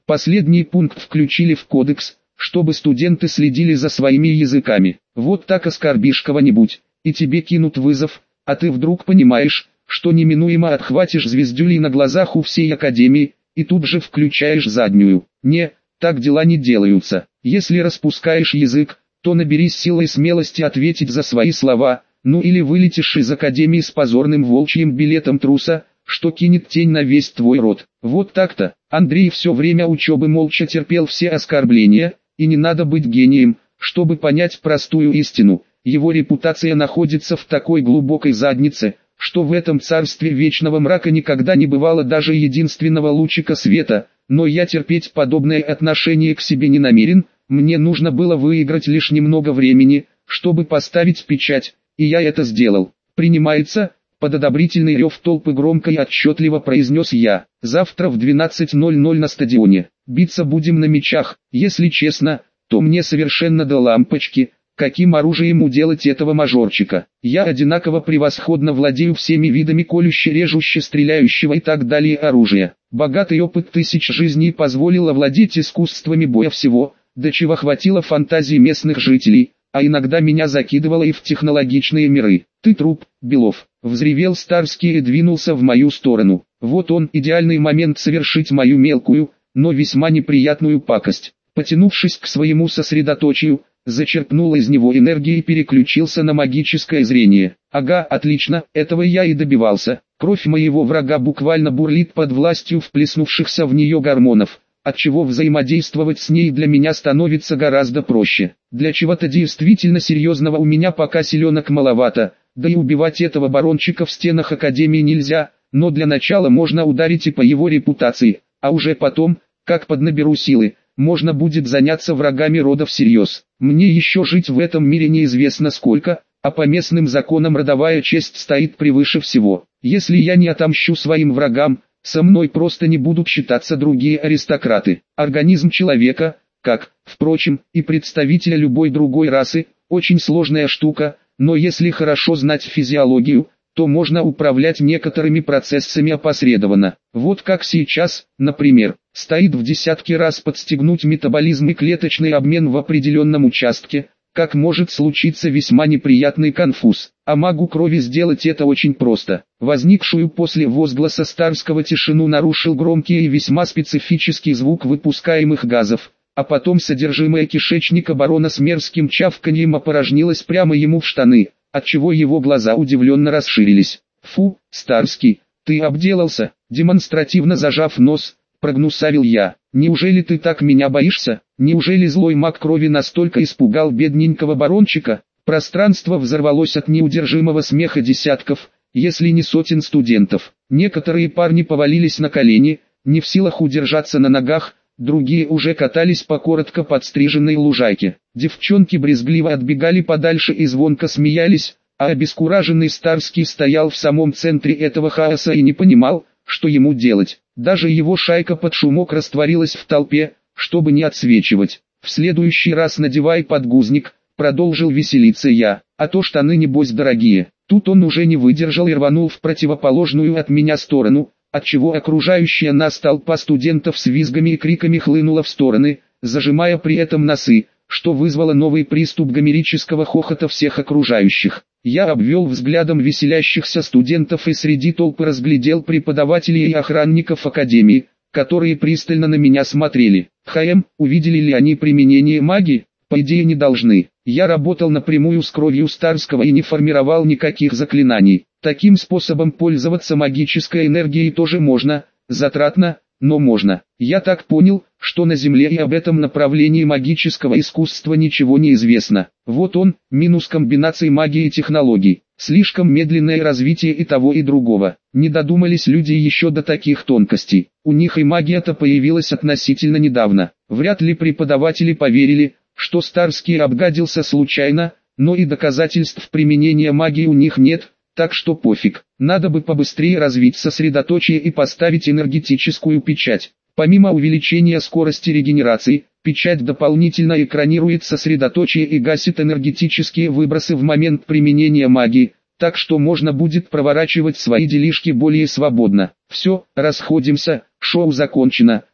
Последний пункт включили в кодекс, чтобы студенты следили за своими языками. Вот так оскорбишь кого-нибудь, и тебе кинут вызов, а ты вдруг понимаешь, что неминуемо отхватишь звездюлей на глазах у всей академии, и тут же включаешь заднюю. Не, так дела не делаются. Если распускаешь язык, то наберись силы и смелости ответить за свои слова, ну или вылетишь из академии с позорным волчьим билетом труса, что кинет тень на весь твой род. Вот так-то. Андрей все время учебы молча терпел все оскорбления, и не надо быть гением, чтобы понять простую истину. Его репутация находится в такой глубокой заднице, что в этом царстве вечного мрака никогда не бывало даже единственного лучика света. Но я терпеть подобное отношение к себе не намерен, мне нужно было выиграть лишь немного времени, чтобы поставить печать, и я это сделал. «Принимается», — под одобрительный рев толпы громко и отчетливо произнес я. «Завтра в 12:00 на стадионе. Биться будем на мячах. Если честно, то мне совершенно до лампочки, каким оружием уделать этого мажорчика. Я одинаково превосходно владею всеми видами колюще-режуще-стреляющего и так далее оружия. Богатый опыт тысяч жизней позволил овладеть искусствами боя всего, до чего хватило фантазии местных жителей, а иногда меня закидывало и в технологичные миры. «Ты труп, Белов!» — взревел Старский и двинулся в мою сторону. Вот он, идеальный момент совершить мою мелкую, но весьма неприятную пакость. Потянувшись к своему сосредоточию, зачерпнул из него энергии и переключился на магическое зрение. Ага, отлично, этого я и добивался. Кровь моего врага буквально бурлит под властью вплеснувшихся в нее гормонов, отчего взаимодействовать с ней для меня становится гораздо проще. Для чего-то действительно серьезного у меня пока силенок маловато, да и убивать этого барончика в стенах Академии нельзя, но для начала можно ударить и по его репутации, а уже потом, как поднаберу силы, можно будет заняться врагами рода всерьез. Мне еще жить в этом мире неизвестно сколько, а по местным законам родовая честь стоит превыше всего. Если я не отомщу своим врагам, со мной просто не будут считаться другие аристократы. Организм человека, как, впрочем, и представителя любой другой расы, очень сложная штука, но если хорошо знать физиологию, то можно управлять некоторыми процессами опосредованно. Вот как сейчас, например, стоит в десятки раз подстегнуть метаболизм и клеточный обмен в определенном участке, как может случиться весьма неприятный конфуз. А магу крови сделать это очень просто. Возникшую после возгласа Старского тишину нарушил громкий и весьма специфический звук выпускаемых газов, а потом содержимое кишечника барона с мерзким чавканьем опорожнилось прямо ему в штаны, отчего его глаза удивленно расширились. «Фу, Старский, ты обделался», демонстративно зажав нос, прогнусавил я. «Неужели ты так меня боишься? Неужели злой маг крови настолько испугал бедненького барончика?» Пространство взорвалось от неудержимого смеха десятков, если не сотен студентов. Некоторые парни повалились на колени, не в силах удержаться на ногах, другие уже катались по коротко подстриженной лужайке. Девчонки брезгливо отбегали подальше и звонко смеялись, а обескураженный Старский стоял в самом центре этого хаоса и не понимал, что ему делать. Даже его шайка под шумок растворилась в толпе, чтобы не отсвечивать. «В следующий раз надевай подгузник», — продолжил веселиться я, — «а то штаны небось дорогие». Тут он уже не выдержал и рванул в противоположную от меня сторону, отчего окружающая нас толпа студентов с визгами и криками хлынула в стороны, зажимая при этом носы, что вызвало новый приступ гомерического хохота всех окружающих. Я обвел взглядом веселящихся студентов и среди толпы разглядел преподавателей и охранников академии, которые пристально на меня смотрели. Увидели ли они применение магии? По идее не должны. Я работал напрямую с кровью Старского и не формировал никаких заклинаний. Таким способом пользоваться магической энергией тоже можно, затратно, но можно. Я так понял, что на Земле и об этом направлении магического искусства ничего не известно. Вот он, минус комбинации магии и технологий. Слишком медленное развитие и того и другого. Не додумались люди еще до таких тонкостей. У них и магия-то появилась относительно недавно. Вряд ли преподаватели поверили, что Старский обгадился случайно, но и доказательств применения магии у них нет, так что пофиг. Надо бы побыстрее развить сосредоточие и поставить энергетическую печать. Помимо увеличения скорости регенерации, печать дополнительно экранирует сосредоточие и гасит энергетические выбросы в момент применения магии, так что можно будет проворачивать свои делишки более свободно. Все, расходимся, шоу закончено.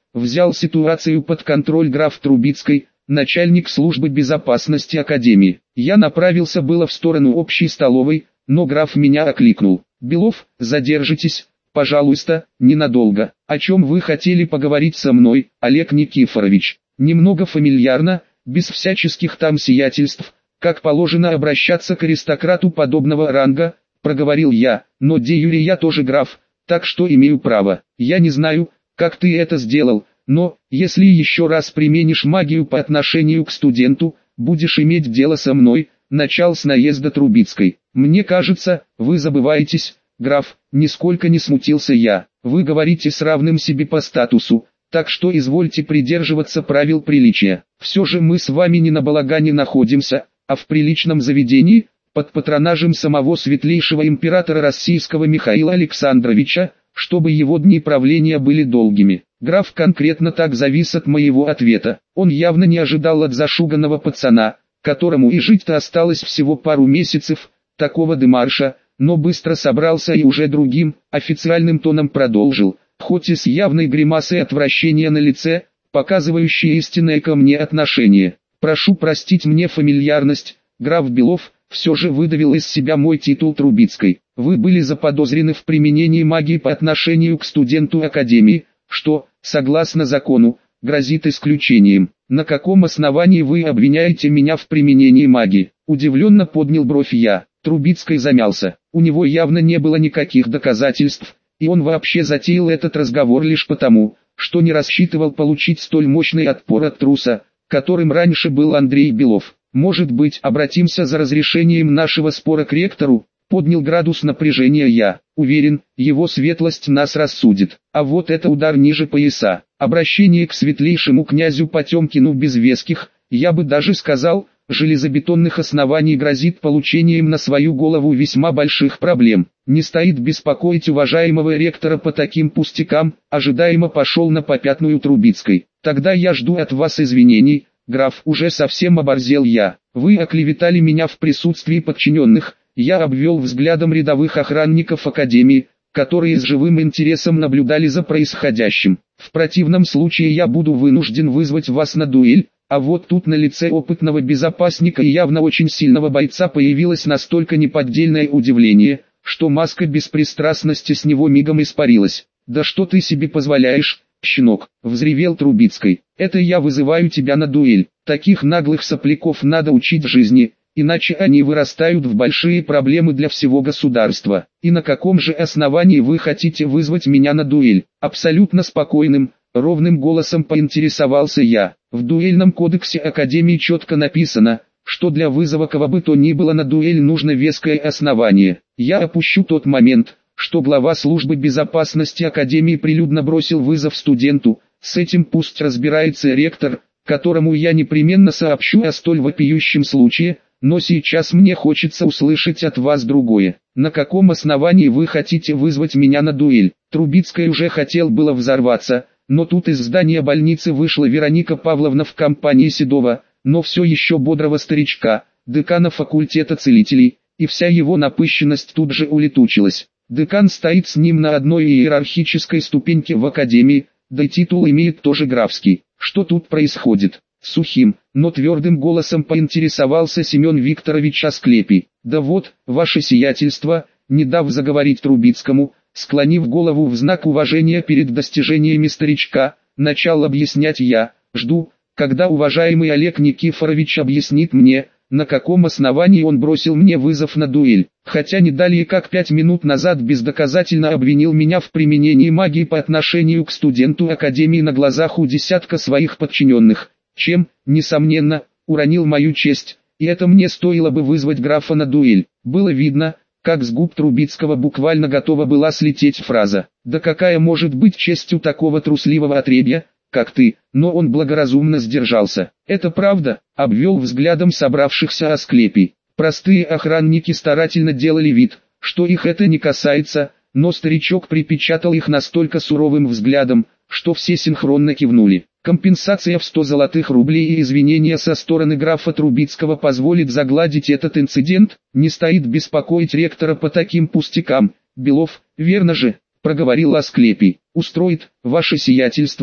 взял ситуацию под контроль граф Трубицкой, начальник службы безопасности Академии. Я направился было в сторону общей столовой, но граф меня окликнул. «Белов, задержитесь, пожалуйста, ненадолго. О чем вы хотели поговорить со мной, Олег Никифорович?» Немного фамильярно, без всяческих там сиятельств, как положено обращаться к аристократу подобного ранга, проговорил я, но де юре я тоже граф, так что имею право. Я не знаю, как ты это сделал, но, если еще раз применишь магию по отношению к студенту, будешь иметь дело со мной, начал с наезда Трубицкой. Мне кажется, вы забываетесь, граф, нисколько не смутился я. Вы говорите с равным себе по статусу, так что извольте придерживаться правил приличия. Все же мы с вами не на балагане находимся, а в приличном заведении, под патронажем самого светлейшего императора российского Михаила Александровича, чтобы его дни правления были долгими. Граф конкретно так завис от моего ответа. Он явно не ожидал от зашуганного пацана, которому и жить-то осталось всего пару месяцев, такого демарша, но быстро собрался и уже другим, официальным тоном продолжил, хоть и с явной гримасой отвращения на лице, показывающей истинное ко мне отношение. «Прошу простить мне фамильярность, граф Белов», все же выдавил из себя мой титул Трубицкой. «Вы были заподозрены в применении магии по отношению к студенту Академии, что, согласно закону, грозит исключением. На каком основании вы обвиняете меня в применении магии?» Удивленно поднял бровь я. Трубицкой замялся. У него явно не было никаких доказательств, и он вообще затеял этот разговор лишь потому, что не рассчитывал получить столь мощный отпор от труса, которым раньше был Андрей Белов. «Может быть, обратимся за разрешением нашего спора к ректору?» Поднял градус напряжения я. Уверен, его светлость нас рассудит. А вот это удар ниже пояса. Обращение к светлейшему князю Потемкину без веских, я бы даже сказал, железобетонных оснований грозит получением на свою голову весьма больших проблем. Не стоит беспокоить уважаемого ректора по таким пустякам, ожидаемо пошел на попятную Трубицкой. «Тогда я жду от вас извинений, граф, уже совсем оборзел я. Вы оклеветали меня в присутствии подчиненных». Я обвел взглядом рядовых охранников Академии, которые с живым интересом наблюдали за происходящим. «В противном случае я буду вынужден вызвать вас на дуэль». А вот тут на лице опытного безопасника и явно очень сильного бойца появилось настолько неподдельное удивление, что маска беспристрастности с него мигом испарилась. «Да что ты себе позволяешь, щенок?» — взревел Трубицкой. «Это я вызываю тебя на дуэль. Таких наглых сопляков надо учить жизни, иначе они вырастают в большие проблемы для всего государства. И на каком же основании вы хотите вызвать меня на дуэль?» Абсолютно спокойным, ровным голосом поинтересовался я. В дуэльном кодексе Академии четко написано, что для вызова кого бы то ни было на дуэль нужно веское основание. Я опущу тот момент, что глава службы безопасности Академии прилюдно бросил вызов студенту. С этим пусть разбирается ректор, которому я непременно сообщу о столь вопиющем случае, но сейчас мне хочется услышать от вас другое. На каком основании вы хотите вызвать меня на дуэль? Трубицкой уже хотел было взорваться, но тут из здания больницы вышла Вероника Павловна в компании седого, но все еще бодрого старичка, декана факультета целителей, и вся его напыщенность тут же улетучилась. Декан стоит с ним на одной иерархической ступеньке в Академии, да и титул имеет тоже графский. Что тут происходит? Сухим, но твердым голосом поинтересовался Семен Викторович Асклепий. «Да вот, ваше сиятельство», не дав заговорить Трубицкому, склонив голову в знак уважения перед достижениями старичка, начал объяснять я. «Жду, когда уважаемый Олег Никифорович объяснит мне, на каком основании он бросил мне вызов на дуэль, хотя не далее как 5 минут назад бездоказательно обвинил меня в применении магии по отношению к студенту Академии на глазах у десятка своих подчиненных, чем, несомненно, уронил мою честь, и это мне стоило бы вызвать графа на дуэль». Было видно, как с губ Трубицкого буквально готова была слететь фраза. «Да какая может быть честь у такого трусливого отребья, как ты?» Но он благоразумно сдержался. «Это правда», — обвел взглядом собравшихся Асклепий. Простые охранники старательно делали вид, что их это не касается, но старичок припечатал их настолько суровым взглядом, что все синхронно кивнули. Компенсация в 100 золотых рублей и извинения со стороны графа Трубицкого позволит загладить этот инцидент. Не стоит беспокоить ректора по таким пустякам. Белов, верно же, проговорил Асклепий. «Устроит, ваше сиятельство»,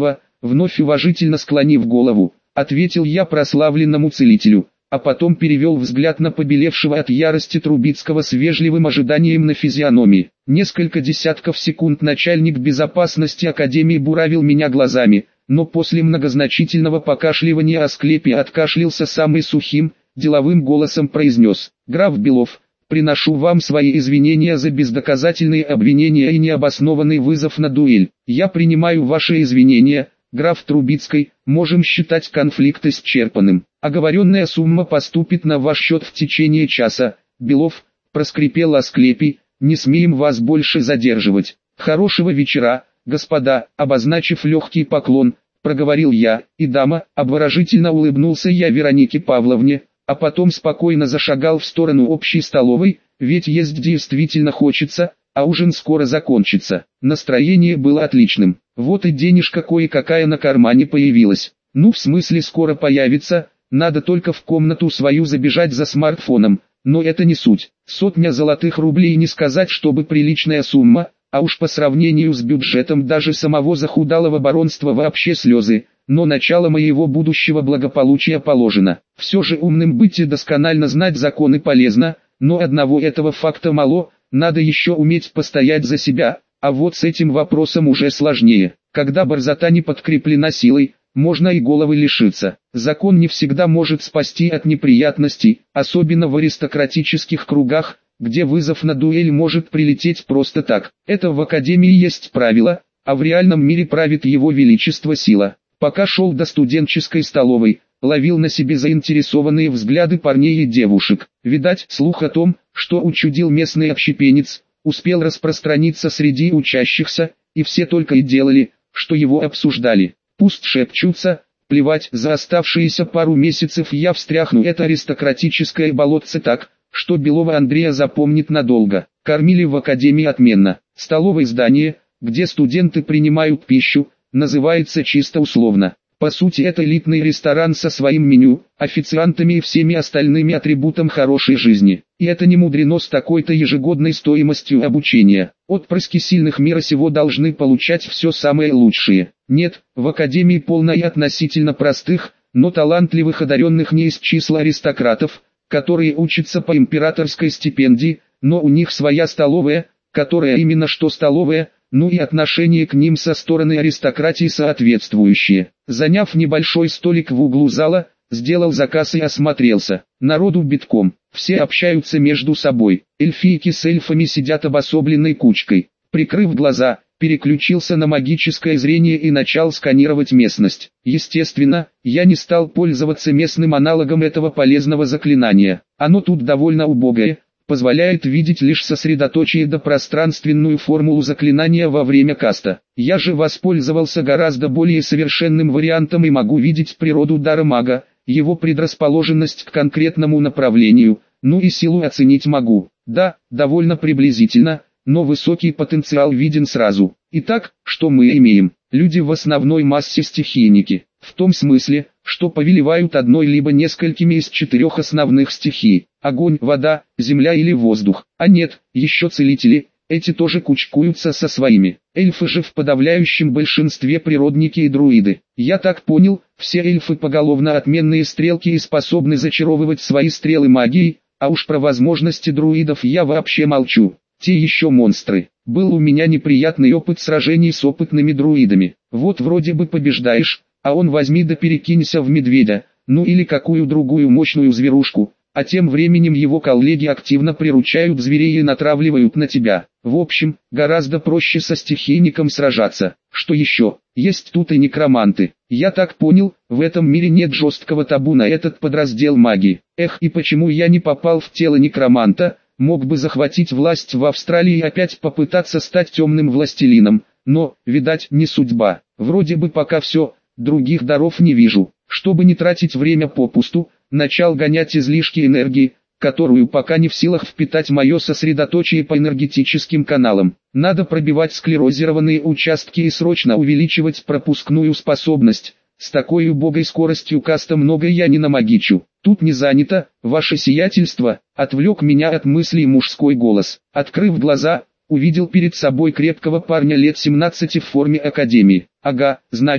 Вновь уважительно склонив голову, ответил я прославленному целителю, а потом перевел взгляд на побелевшего от ярости Трубицкого с вежливым ожиданием на физиономии. Несколько десятков секунд начальник безопасности Академии буравил меня глазами, но после многозначительного покашливания Асклепий откашлялся самым сухим, деловым голосом произнес: «Граф Белов, приношу вам свои извинения за бездоказательные обвинения и необоснованный вызов на дуэль. Я принимаю ваши извинения, граф Трубицкий, можем считать конфликт исчерпанным. Оговоренная сумма поступит на ваш счет в течение часа». «Белов», — проскрипел Асклепий, — «не смеем вас больше задерживать. Хорошего вечера, господа», обозначив легкий поклон, проговорил я, и дама, обворожительно улыбнулся я Веронике Павловне, а потом спокойно зашагал в сторону общей столовой, ведь есть действительно хочется, а ужин скоро закончится. Настроение было отличным. Вот и денежка кое-какая на кармане появилась. Ну, в смысле, скоро появится, надо только в комнату свою забежать за смартфоном, но это не суть. 100 золотых рублей не сказать, чтобы приличная сумма, а уж по сравнению с бюджетом даже самого захудалого баронства вообще слезы. Но начало моего будущего благополучия положено. Все же умным быть и досконально знать законы полезно, но одного этого факта мало, надо еще уметь постоять за себя, а вот с этим вопросом уже сложнее. Когда борзота не подкреплена силой, можно и головы лишиться. Закон не всегда может спасти от неприятностей, особенно в аристократических кругах, где вызов на дуэль может прилететь просто так. Это в Академии есть правило, а в реальном мире правит его величество сила. Пока шел до студенческой столовой, ловил на себе заинтересованные взгляды парней и девушек. Видать, слух о том, что учудил местный общепенец, успел распространиться среди учащихся, и все только и делали, что его обсуждали. Пусть шепчутся, плевать, за оставшиеся пару месяцев я встряхну это аристократическое болотце так, что Белова Андрея запомнит надолго. Кормили в Академии отменно. Столовое здание, где студенты принимают пищу, называется чисто условно. По сути, это элитный ресторан со своим меню, официантами и всеми остальными атрибутами хорошей жизни. И это не мудрено с такой-то ежегодной стоимостью обучения. Отпрыски сильных мира сего должны получать все самое лучшее. Нет, в Академии полно и относительно простых, но талантливых одаренных не из числа аристократов, которые учатся по императорской стипендии, но у них своя столовая, которая именно что столовая, ну и отношение к ним со стороны аристократии соответствующее. Заняв небольшой столик в углу зала, сделал заказ и осмотрелся. Народу битком, все общаются между собой. Эльфийки с эльфами сидят обособленной кучкой. Прикрыв глаза, переключился на магическое зрение и начал сканировать местность. Естественно, я не стал пользоваться местным аналогом этого полезного заклинания. Оно тут довольно убогое, позволяет видеть лишь сосредоточие да пространственную формулу заклинания во время каста. Я же воспользовался гораздо более совершенным вариантом и могу видеть природу дара мага, его предрасположенность к конкретному направлению, ну и силу оценить могу. Да, довольно приблизительно, но высокий потенциал виден сразу. Итак, что мы имеем? Люди в основной массе стихийники, в том смысле, что повелевают одной либо несколькими из 4 основных стихий: огонь, вода, земля или воздух. А нет, еще целители, эти тоже кучкуются со своими. Эльфы же в подавляющем большинстве природники и друиды. Я так понял, все эльфы поголовно отменные стрелки и способны зачаровывать свои стрелы магией, а уж про возможности друидов я вообще молчу. Те еще монстры. Был у меня неприятный опыт сражений с опытными друидами. Вот вроде бы побеждаешь, а он возьми да перекинься в медведя, ну или какую другую мощную зверушку, а тем временем его коллеги активно приручают зверей и натравливают на тебя. В общем, гораздо проще со стихийником сражаться. Что еще? Есть тут и некроманты. Я так понял, в этом мире нет жесткого табу на этот подраздел магии. Эх, и почему я не попал в тело некроманта? Мог бы захватить власть в Австралии и опять попытаться стать темным властелином, но, видать, не судьба. Вроде бы пока все, других даров не вижу. Чтобы не тратить время попусту, начал гонять излишки энергии, которую пока не в силах впитать мое сосредоточие по энергетическим каналам. Надо пробивать склерозированные участки и срочно увеличивать пропускную способность. С такой убогой скоростью каста много я не намагичу. Тут не занято, ваше сиятельство, отвлек меня от мыслей мужской голос. Открыв глаза, увидел перед собой крепкого парня лет 17 в форме академии. Ага, значит,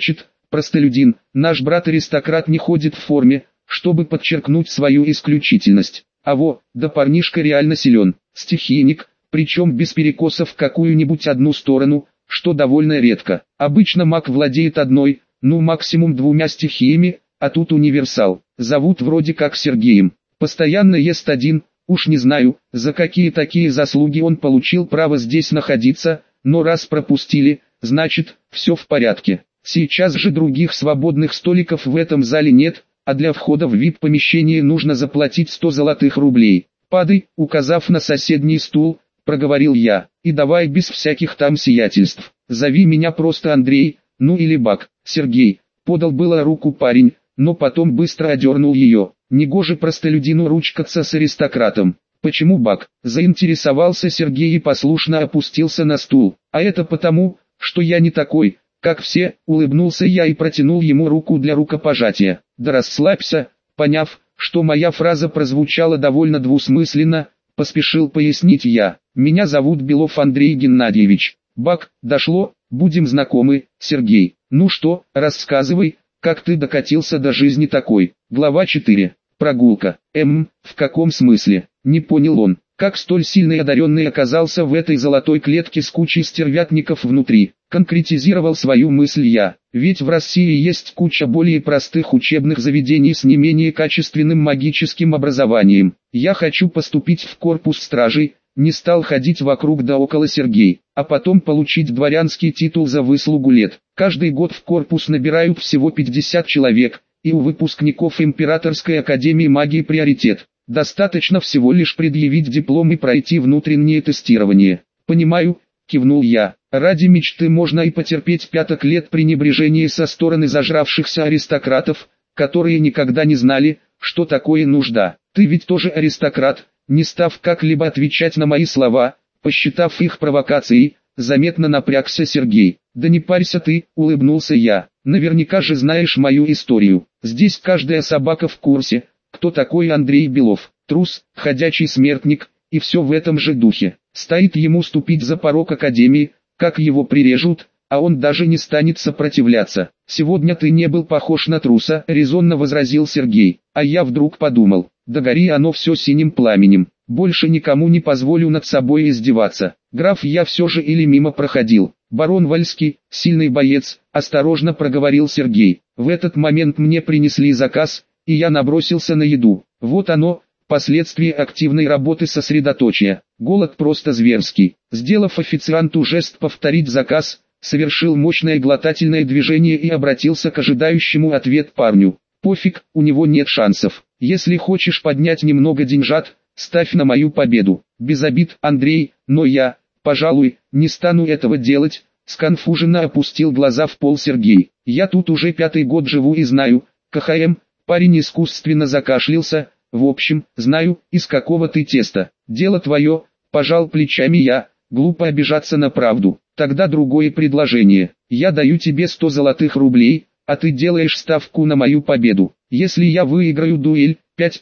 простолюдин, наш брат-аристократ не ходит в форме, чтобы подчеркнуть свою исключительность. Да парнишка реально силен, стихийник, причем без перекосов в какую-нибудь одну сторону, что довольно редко. Обычно маг владеет одной, максимум двумя стихиями, а тут универсал. Зовут вроде как Сергеем. Постоянно ест один, уж не знаю, за какие такие заслуги он получил право здесь находиться, но раз пропустили, значит, все в порядке. Сейчас же других свободных столиков в этом зале нет, а для входа в VIP-помещение нужно заплатить 100 золотых рублей. «Падай», указав на соседний стул, проговорил я, «и давай без всяких там сиятельств. Зови меня просто Андрей, или Бак». «Сергей», подал было руку парень, но потом быстро одернул ее. Негоже простолюдину ручкаться с аристократом. «Почему Бак?» Заинтересовался Сергей и послушно опустился на стул. «А это потому, что я не такой, как все», улыбнулся я и протянул ему руку для рукопожатия. «Да расслабься», поняв, что моя фраза прозвучала довольно двусмысленно, поспешил пояснить я. «Меня зовут Белов Андрей Геннадьевич». «Бак, дошло, будем знакомы, Сергей. Ну что, рассказывай, как ты докатился до жизни такой». Глава 4. Прогулка. В каком смысле? Не понял он. Как столь сильный одаренный оказался в этой золотой клетке с кучей стервятников внутри? Конкретизировал свою мысль я. Ведь в России есть куча более простых учебных заведений с не менее качественным магическим образованием. Я хочу поступить в корпус стражей, не стал ходить вокруг да около Сергей, а потом получить дворянский титул за выслугу лет. Каждый год в корпус набирают всего 50 человек, и у выпускников Императорской академии магии приоритет. Достаточно всего лишь предъявить диплом и пройти внутреннее тестирование. «Понимаю», кивнул я. «Ради мечты можно и потерпеть 5 лет пренебрежения со стороны зажравшихся аристократов, которые никогда не знали, что такое нужда. Ты ведь тоже аристократ», не став как-либо отвечать на мои слова, посчитав их провокацией, заметно напрягся Сергей. «Да не парься ты», улыбнулся я. «Наверняка же знаешь мою историю. Здесь каждая собака в курсе, кто такой Андрей Белов. Трус, ходячий смертник, и все в этом же духе. Стоит ему ступить за порог академии, как его прирежут, а он даже не станет сопротивляться. Сегодня ты не был похож на труса», резонно возразил Сергей. А я вдруг подумал, да гори оно все синим пламенем. Больше никому не позволю над собой издеваться. Граф я все же или мимо проходил. «Барон Вальский, сильный боец», осторожно проговорил Сергей. В этот момент мне принесли заказ, и я набросился на еду. Вот оно, последствия активной работы сосредоточия. Голод просто зверский. Сделав официанту жест повторить заказ, совершил мощное глотательное движение и обратился к ожидающему ответ парню. «Пофиг, у него нет шансов. Если хочешь поднять немного деньжат, ставь на мою победу. Без обид, Андрей, но я, пожалуй, не стану этого делать», сконфуженно опустил глаза в пол Сергей. «Я тут уже 5-й год живу и знаю, КХМ», парень искусственно закашлялся. «В общем, знаю, из какого ты теста. Дело твое», пожал плечами я, глупо обижаться на правду. «Тогда другое предложение. Я даю тебе 100 золотых рублей, а ты делаешь ставку на мою победу. Если я выиграю дуэль,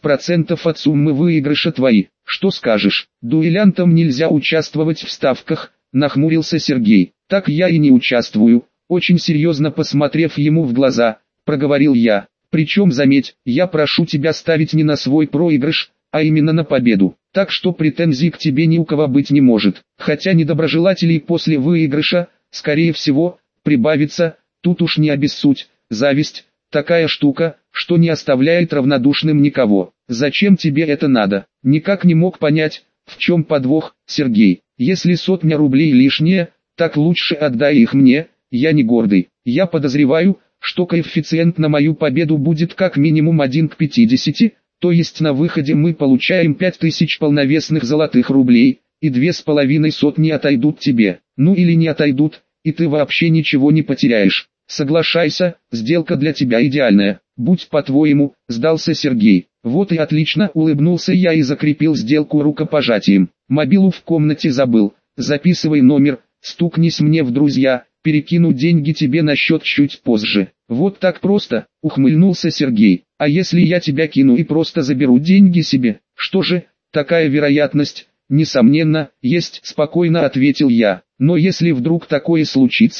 5% от суммы выигрыша твои. Что скажешь?» «Дуэлянтам нельзя участвовать в ставках», нахмурился Сергей. «Так я и не участвую», очень серьезно посмотрев ему в глаза, проговорил я. «Причем, заметь, я прошу тебя ставить не на свой проигрыш, а именно на победу. Так что претензий к тебе ни у кого быть не может. Хотя недоброжелателей после выигрыша, скорее всего, прибавится, тут уж не обессудь. Зависть – такая штука, что не оставляет равнодушным никого. Зачем тебе это надо?» Никак не мог понять, в чем подвох, Сергей. «Если 100 рублей лишние, так лучше отдай их мне, я не гордый. Я подозреваю, что коэффициент на мою победу будет как минимум 1 к 50, то есть на выходе мы получаем 5000 полновесных золотых рублей, и 2500 отойдут тебе. Ну или не отойдут, и ты вообще ничего не потеряешь. Соглашайся, сделка для тебя идеальная. Будь по-твоему», сдался Сергей. «Вот и отлично», улыбнулся я и закрепил сделку рукопожатием. «Мобилу в комнате забыл, записывай номер, стукнись мне в друзья, перекину деньги тебе на счет чуть позже». «Вот так просто», ухмыльнулся Сергей. «А если я тебя кину и просто заберу деньги себе?» «Что же, такая вероятность, несомненно, есть», спокойно ответил я. «Но если вдруг такое случится,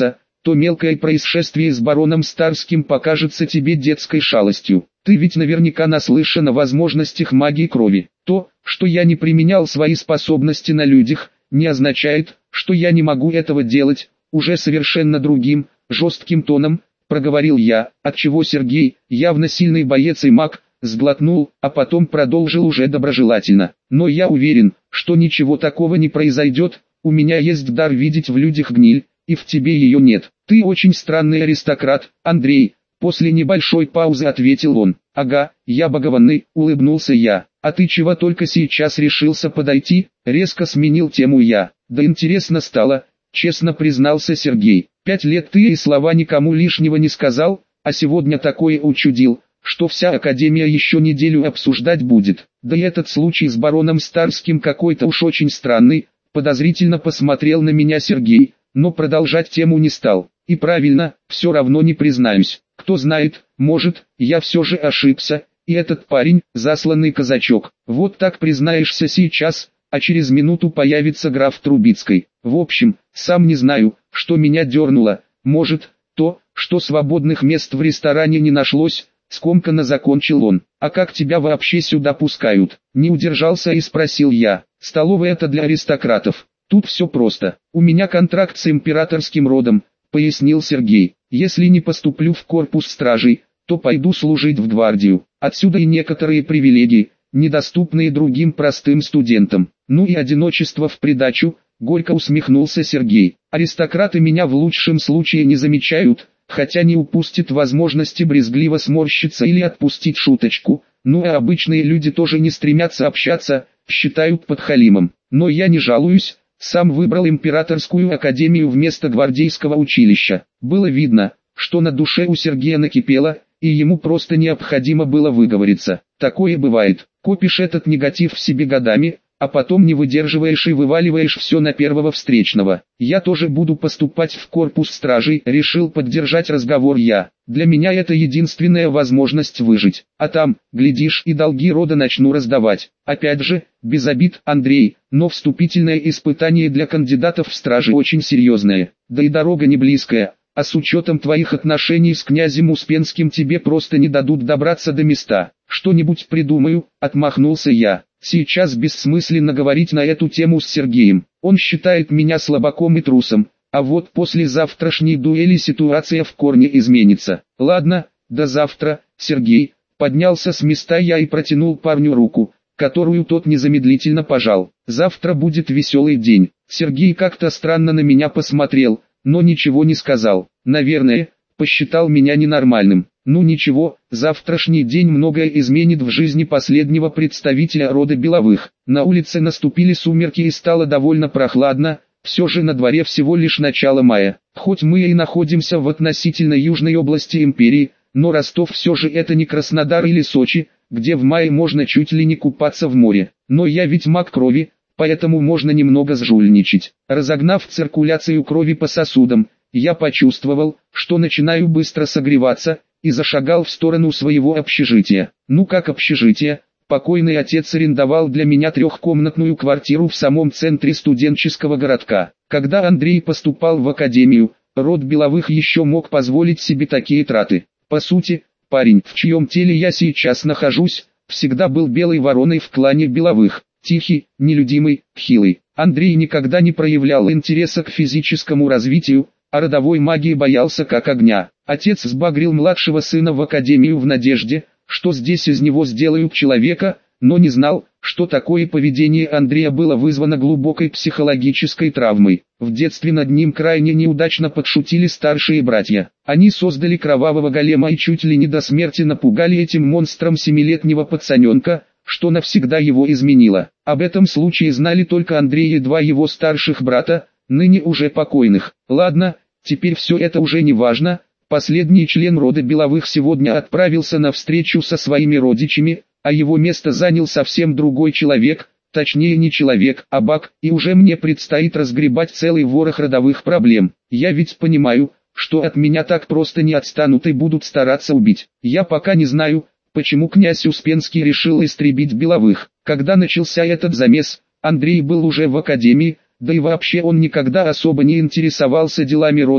то мелкое происшествие с бароном Старским покажется тебе детской шалостью. Ты ведь наверняка наслышан о возможностях магии крови. То, что я не применял свои способности на людях, не означает, что я не могу этого делать. Уже совершенно другим, жестким тоном проговорил я, отчего Сергей, явно сильный боец и маг, сглотнул, а потом продолжил уже доброжелательно. Но я уверен, что ничего такого не произойдет. У меня есть дар видеть в людях гниль, и в тебе ее нет. Ты очень странный аристократ, Андрей. После небольшой паузы ответил он. Ага, я богованный, улыбнулся я. А ты чего только сейчас решился подойти? Резко сменил тему я. Да интересно стало, честно признался Сергей. 5 лет ты и слова никому лишнего не сказал, а сегодня такое учудил, что вся Академия еще неделю обсуждать будет. Да и этот случай с бароном Старским какой-то уж очень странный. Подозрительно посмотрел на меня Сергей, но продолжать тему не стал. И правильно, все равно не признаюсь. Кто знает, может, я все же ошибся, и этот парень, засланный казачок. Вот так признаешься сейчас, а через минуту появится граф Трубицкой. В общем, сам не знаю, что меня дернуло. Может, то, что свободных мест в ресторане не нашлось, скомканно закончил он. А как тебя вообще сюда пускают? Не удержался и спросил я. Столовая это для аристократов. Тут все просто. У меня контракт с императорским родом, пояснил Сергей. Если не поступлю в корпус стражей, то пойду служить в гвардию. Отсюда и некоторые привилегии, недоступные другим простым студентам. Ну и одиночество в придачу, горько усмехнулся Сергей. Аристократы меня в лучшем случае не замечают, хотя не упустят возможности брезгливо сморщиться или отпустить шуточку. Ну а обычные люди тоже не стремятся общаться, считают подхалимом. Но я не жалуюсь. Сам выбрал императорскую академию вместо гвардейского училища. Было видно, что на душе у Сергея накипело, и ему просто необходимо было выговориться. Такое бывает. Копишь этот негатив в себе годами, а потом не выдерживаешь и вываливаешь все на первого встречного. Я тоже буду поступать в корпус стражей, решил поддержать разговор я. Для меня это единственная возможность выжить. А там, глядишь, и долги рода начну раздавать. Опять же, без обид, Андрей, но вступительное испытание для кандидатов в стражи очень серьезное. Да и дорога не близкая. А с учетом твоих отношений с князем Успенским тебе просто не дадут добраться до места. Что-нибудь придумаю, отмахнулся я. Сейчас бессмысленно говорить на эту тему с Сергеем. Он считает меня слабаком и трусом. А вот после завтрашней дуэли ситуация в корне изменится. Ладно, до завтра, Сергей. Поднялся с места я и протянул парню руку, которую тот незамедлительно пожал. Завтра будет веселый день. Сергей как-то странно на меня посмотрел, но ничего не сказал. Наверное, посчитал меня ненормальным. Ну ничего, завтрашний день многое изменит в жизни последнего представителя рода Беловых. На улице наступили сумерки и стало довольно прохладно, все же на дворе всего лишь начало мая. Хоть мы и находимся в относительно южной области империи, но Ростов все же это не Краснодар или Сочи, где в мае можно чуть ли не купаться в море. Но я ведь маг крови, поэтому можно немного сжульничать. Разогнав циркуляцию крови по сосудам, я почувствовал, что начинаю быстро согреваться, и зашагал в сторону своего общежития. Ну как общежитие? Покойный отец арендовал для меня трехкомнатную квартиру в самом центре студенческого городка. Когда Андрей поступал в академию, род Беловых еще мог позволить себе такие траты. По сути, парень, в чьем теле я сейчас нахожусь, всегда был белой вороной в клане Беловых. Тихий, нелюдимый, хилый. Андрей никогда не проявлял интереса к физическому развитию, а родовой магии боялся как огня. Отец сбагрил младшего сына в академию в надежде, что здесь из него сделают человека, но не знал, что такое поведение Андрея было вызвано глубокой психологической травмой. В детстве над ним крайне неудачно подшутили старшие братья. Они создали кровавого голема и чуть ли не до смерти напугали этим монстром 7-летнего пацаненка, что навсегда его изменило. Об этом случае знали только Андрей и 2 его старших брата, ныне уже покойных. Ладно, теперь все это уже не важно. Последний член рода Беловых сегодня отправился на встречу со своими родичами, а его место занял совсем другой человек, точнее не человек, а баг, и уже мне предстоит разгребать целый ворох родовых проблем. Я ведь понимаю, что от меня так просто не отстанут и будут стараться убить. Я пока не знаю, почему князь Успенский решил истребить Беловых. Когда начался этот замес, Андрей был уже в академии, да и вообще он никогда особо не интересовался делами рода,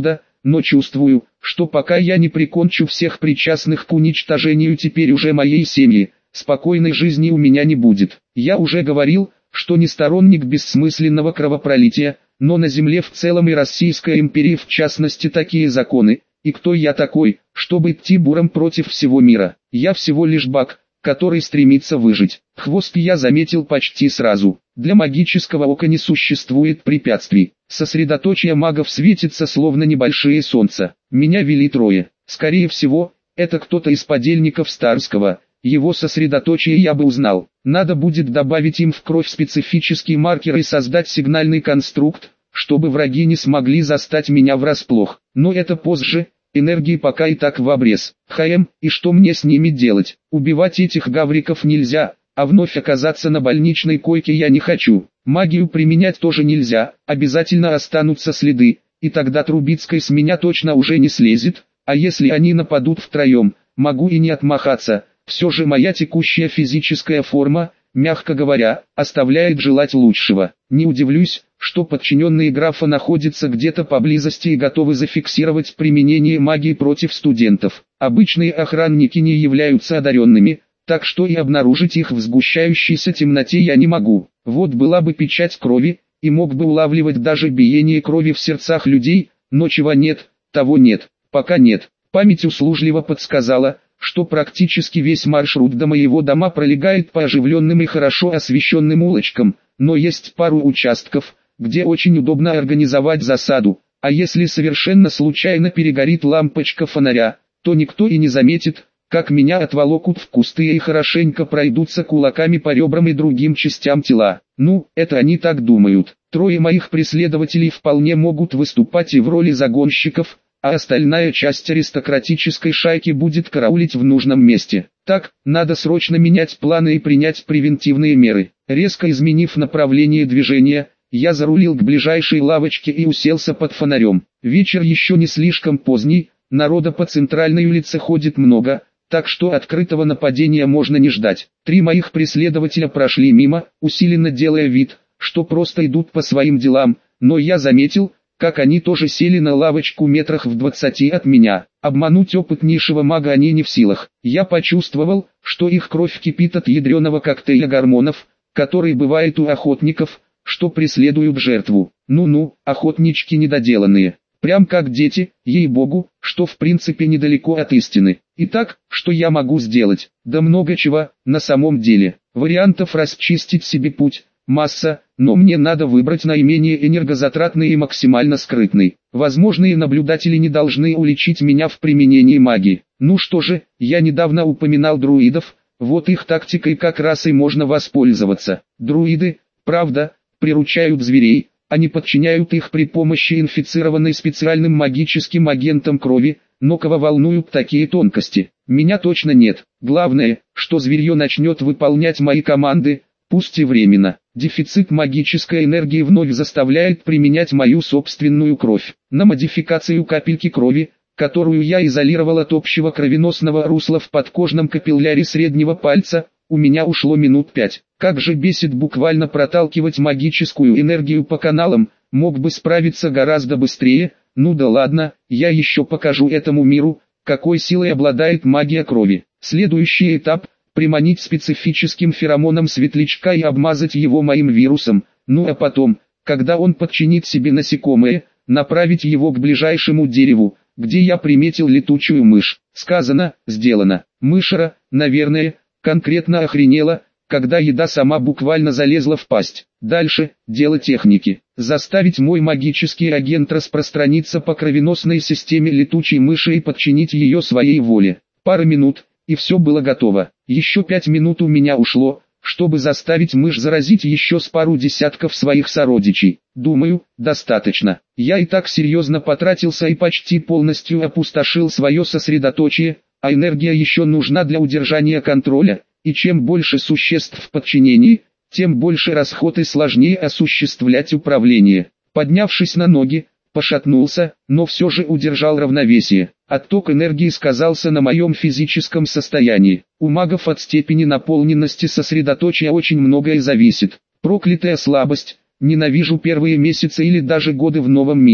но чувствую, что пока я не прикончу всех причастных к уничтожению теперь уже моей семьи, спокойной жизни у меня не будет. Я уже говорил, что не сторонник бессмысленного кровопролития, но на земле в целом и Российской империи в частности такие законы, и кто я такой, чтобы идти буром против всего мира? Я всего лишь баг, который стремится выжить. Хвост я заметил почти сразу. Для магического ока не существует препятствий. Сосредоточие магов светится словно небольшие солнца. Меня вели трое. Скорее всего, это кто-то из подельников Старского. Его сосредоточие я бы узнал. Надо будет добавить им в кровь специфический маркер и создать сигнальный конструкт, чтобы враги не смогли застать меня врасплох. Но это позже. Энергии пока и так в обрез. И что мне с ними делать? Убивать этих гавриков нельзя, а вновь оказаться на больничной койке я не хочу. Магию применять тоже нельзя, обязательно останутся следы, и тогда Трубицкой с меня точно уже не слезет, а если они нападут втроем, могу и не отмахаться. Все же моя текущая физическая форма, мягко говоря, оставляет желать лучшего. Не удивлюсь, что подчиненные графа находятся где-то поблизости и готовы зафиксировать применение магии против студентов. Обычные охранники не являются одаренными, так что и обнаружить их в сгущающейся темноте я не могу. Вот была бы печать крови, и мог бы улавливать даже биение крови в сердцах людей, но чего нет, того нет, пока нет. Память услужливо подсказала, что практически весь маршрут до моего дома пролегает по оживленным и хорошо освещенным улочкам, но есть пару участков, где очень удобно организовать засаду, а если совершенно случайно перегорит лампочка фонаря, то никто и не заметит, как меня отволокут в кусты и хорошенько пройдутся кулаками по ребрам и другим частям тела. Ну, это они так думают. Трое моих преследователей вполне могут выступать и в роли загонщиков, а остальная часть аристократической шайки будет караулить в нужном месте. Так, надо срочно менять планы и принять превентивные меры. Резко изменив направление движения, я зарулил к ближайшей лавочке и уселся под фонарем. Вечер еще не слишком поздний, народа по центральной улице ходит много, так что открытого нападения можно не ждать. Три моих преследователя прошли мимо, усиленно делая вид, что просто идут по своим делам, но я заметил, как они тоже сели на лавочку метрах в 20 от меня. Обмануть опытнейшего мага они не в силах. Я почувствовал, что их кровь кипит от ядреного коктейля гормонов, который бывает у охотников, что преследуют жертву. Ну-ну, охотнички недоделанные. Прям как дети, ей-богу, что в принципе недалеко от истины. Итак, что я могу сделать? Да много чего, на самом деле. Вариантов расчистить себе путь масса, но мне надо выбрать наименее энергозатратный и максимально скрытный. Возможные наблюдатели не должны уличить меня в применении магии. Ну что же, я недавно упоминал друидов, вот их тактикой как раз и можно воспользоваться. Друиды, правда, приручают зверей, они подчиняют их при помощи инфицированной специальным магическим агентом крови, но кого волнуют такие тонкости? Меня точно нет. Главное, что зверье начнет выполнять мои команды, пусть и временно. Дефицит магической энергии вновь заставляет применять мою собственную кровь. На модификацию капельки крови, которую я изолировал от общего кровеносного русла в подкожном капилляре среднего пальца, у меня ушло минут 5. Как же бесит буквально проталкивать магическую энергию по каналам, мог бы справиться гораздо быстрее. Ну да ладно, я еще покажу этому миру, какой силой обладает магия крови. Следующий этап – приманить специфическим феромоном светлячка и обмазать его моим вирусом, ну а потом, когда он подчинит себе насекомое, направить его к ближайшему дереву, где я приметил летучую мышь. Сказано, сделано. Мышера, наверное, конкретно охренела, когда еда сама буквально залезла в пасть. Дальше, дело техники. Заставить мой магический агент распространиться по кровеносной системе летучей мыши и подчинить ее своей воле. Пара минут, и все было готово. Еще 5 минут у меня ушло, чтобы заставить мышь заразить еще с пару десятков своих сородичей. Думаю, достаточно. Я и так серьезно потратился и почти полностью опустошил свое сосредоточие, а энергия еще нужна для удержания контроля, и чем больше существ в подчинении, тем больше расход и сложнее осуществлять управление. Поднявшись на ноги, пошатнулся, но все же удержал равновесие. Отток энергии сказался на моем физическом состоянии. У магов от степени наполненности сосредоточия очень многое зависит. Проклятая слабость, ненавижу первые месяцы или даже годы в новом мире.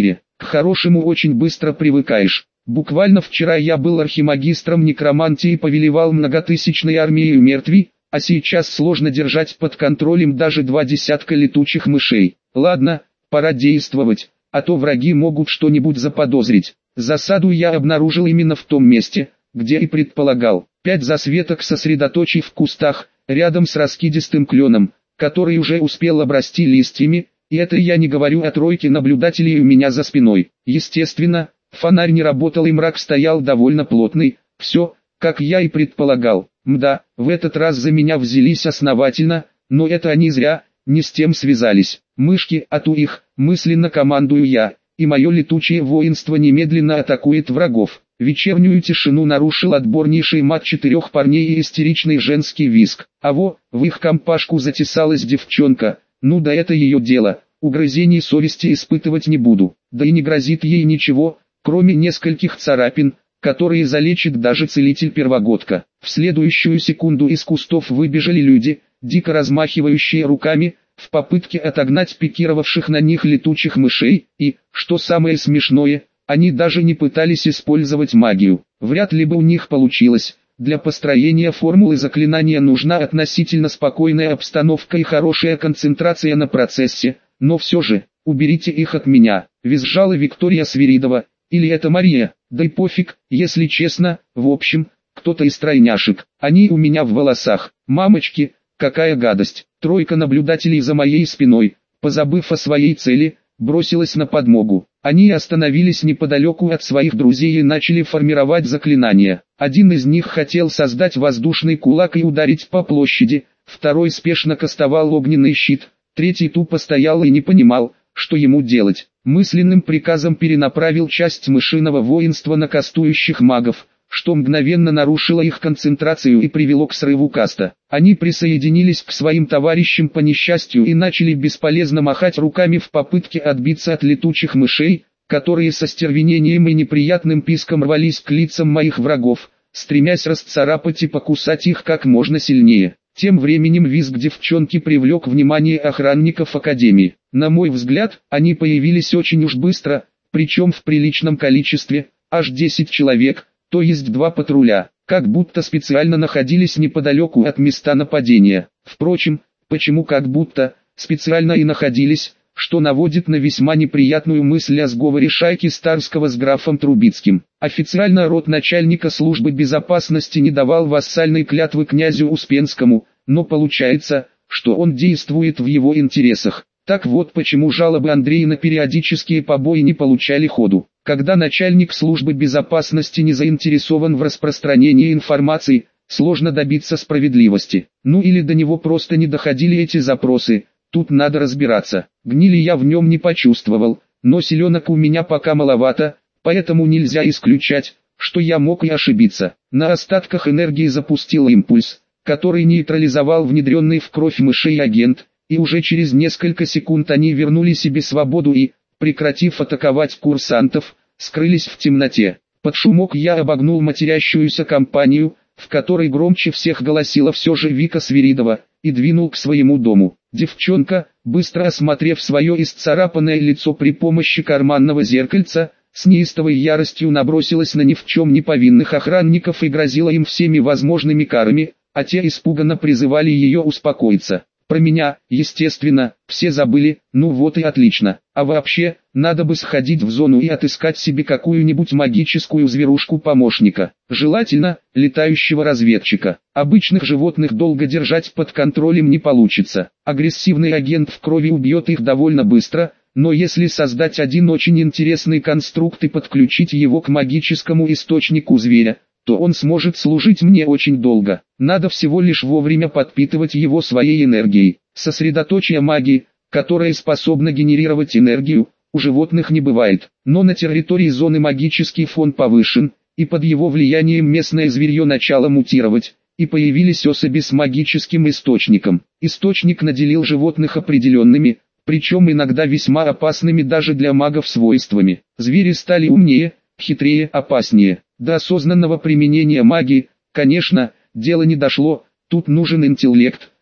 К хорошему очень быстро привыкаешь. Буквально вчера я был архимагистром некромантии и повелевал многотысячной армией мертвей, а сейчас сложно держать под контролем даже 2 десятка летучих мышей. Ладно, пора действовать, а то враги могут что-нибудь заподозрить. Засаду я обнаружил именно в том месте, где и предполагал. 5 засветок сосредоточий в кустах, рядом с раскидистым кленом, который уже успел обрасти листьями, и это я не говорю о тройке наблюдателей у меня за спиной. Естественно, фонарь не работал и мрак стоял довольно плотный, все, как я и предполагал. Мда, в этот раз за меня взялись основательно, но это они зря, не с тем связались. Мышки, ату их, мысленно командую я, и мое летучее воинство немедленно атакует врагов. Вечернюю тишину нарушил отборнейший мат 4 парней и истеричный женский визг. В их компашку затесалась девчонка, ну да это ее дело, угрызений совести испытывать не буду, да и не грозит ей ничего, кроме нескольких царапин, которые залечит даже целитель-первогодка. В следующую секунду из кустов выбежали люди, дико размахивающие руками, в попытке отогнать пикировавших на них летучих мышей, и, что самое смешное, они даже не пытались использовать магию. Вряд ли бы у них получилось. Для построения формулы заклинания нужна относительно спокойная обстановка и хорошая концентрация на процессе, но все же, уберите их от меня, визжала Виктория Свиридова, или это Мария, да и пофиг, если честно, в общем, кто-то из тройняшек, они у меня в волосах, мамочки, какая гадость. Тройка наблюдателей за моей спиной, позабыв о своей цели, бросилась на подмогу. Они остановились неподалеку от своих друзей и начали формировать заклинания. Один из них хотел создать воздушный кулак и ударить по площади, второй спешно кастовал огненный щит, третий тупо стоял и не понимал, что ему делать. Мысленным приказом перенаправил часть мышиного воинства на кастующих магов, что мгновенно нарушило их концентрацию и привело к срыву каста. Они присоединились к своим товарищам по несчастью и начали бесполезно махать руками в попытке отбиться от летучих мышей, которые со стервенением и неприятным писком рвались к лицам моих врагов, стремясь расцарапать и покусать их как можно сильнее. Тем временем визг девчонки привлек внимание охранников Академии. На мой взгляд, они появились очень уж быстро, причем в приличном количестве, аж 10 человек, то есть 2 патруля, как будто специально находились неподалеку от места нападения. Впрочем, почему как будто, специально и находились, что наводит на весьма неприятную мысль о сговоре шайки Старского с графом Трубицким. Официально род начальника службы безопасности не давал вассальной клятвы князю Успенскому, но получается, что он действует в его интересах. Так вот почему жалобы Андрея на периодические побои не получали ходу. Когда начальник службы безопасности не заинтересован в распространении информации, сложно добиться справедливости. Ну или до него просто не доходили эти запросы, тут надо разбираться. Гнили я в нем не почувствовал, но селенок у меня пока маловато, поэтому нельзя исключать, что я мог и ошибиться. На остатках энергии запустил импульс, который нейтрализовал внедренный в кровь мышей агент, и уже через несколько секунд они вернули себе свободу и, прекратив атаковать курсантов, скрылись в темноте. Под шумок я обогнул матерящуюся компанию, в которой громче всех голосила все же Вика Свиридова, и двинул к своему дому. Девчонка, быстро осмотрев свое исцарапанное лицо при помощи карманного зеркальца, с неистовой яростью набросилась на ни в чем не повинных охранников и грозила им всеми возможными карами, а те испуганно призывали ее успокоиться. Про меня, естественно, все забыли, ну вот и отлично. А вообще, надо бы сходить в зону и отыскать себе какую-нибудь магическую зверушку-помощника. Желательно, летающего разведчика. Обычных животных долго держать под контролем не получится. Агрессивный агент в крови убьет их довольно быстро, но если создать один очень интересный конструкт и подключить его к магическому источнику зверя, то он сможет служить мне очень долго. Надо всего лишь вовремя подпитывать его своей энергией. Сосредоточие магии, которая способна генерировать энергию, у животных не бывает. Но на территории зоны магический фон повышен, и под его влиянием местное зверье начало мутировать, и появились особи с магическим источником. Источник наделил животных определенными, причем иногда весьма опасными даже для магов свойствами. Звери стали умнее, хитрее, опаснее. До осознанного применения магии, конечно, дело не дошло, тут нужен интеллект,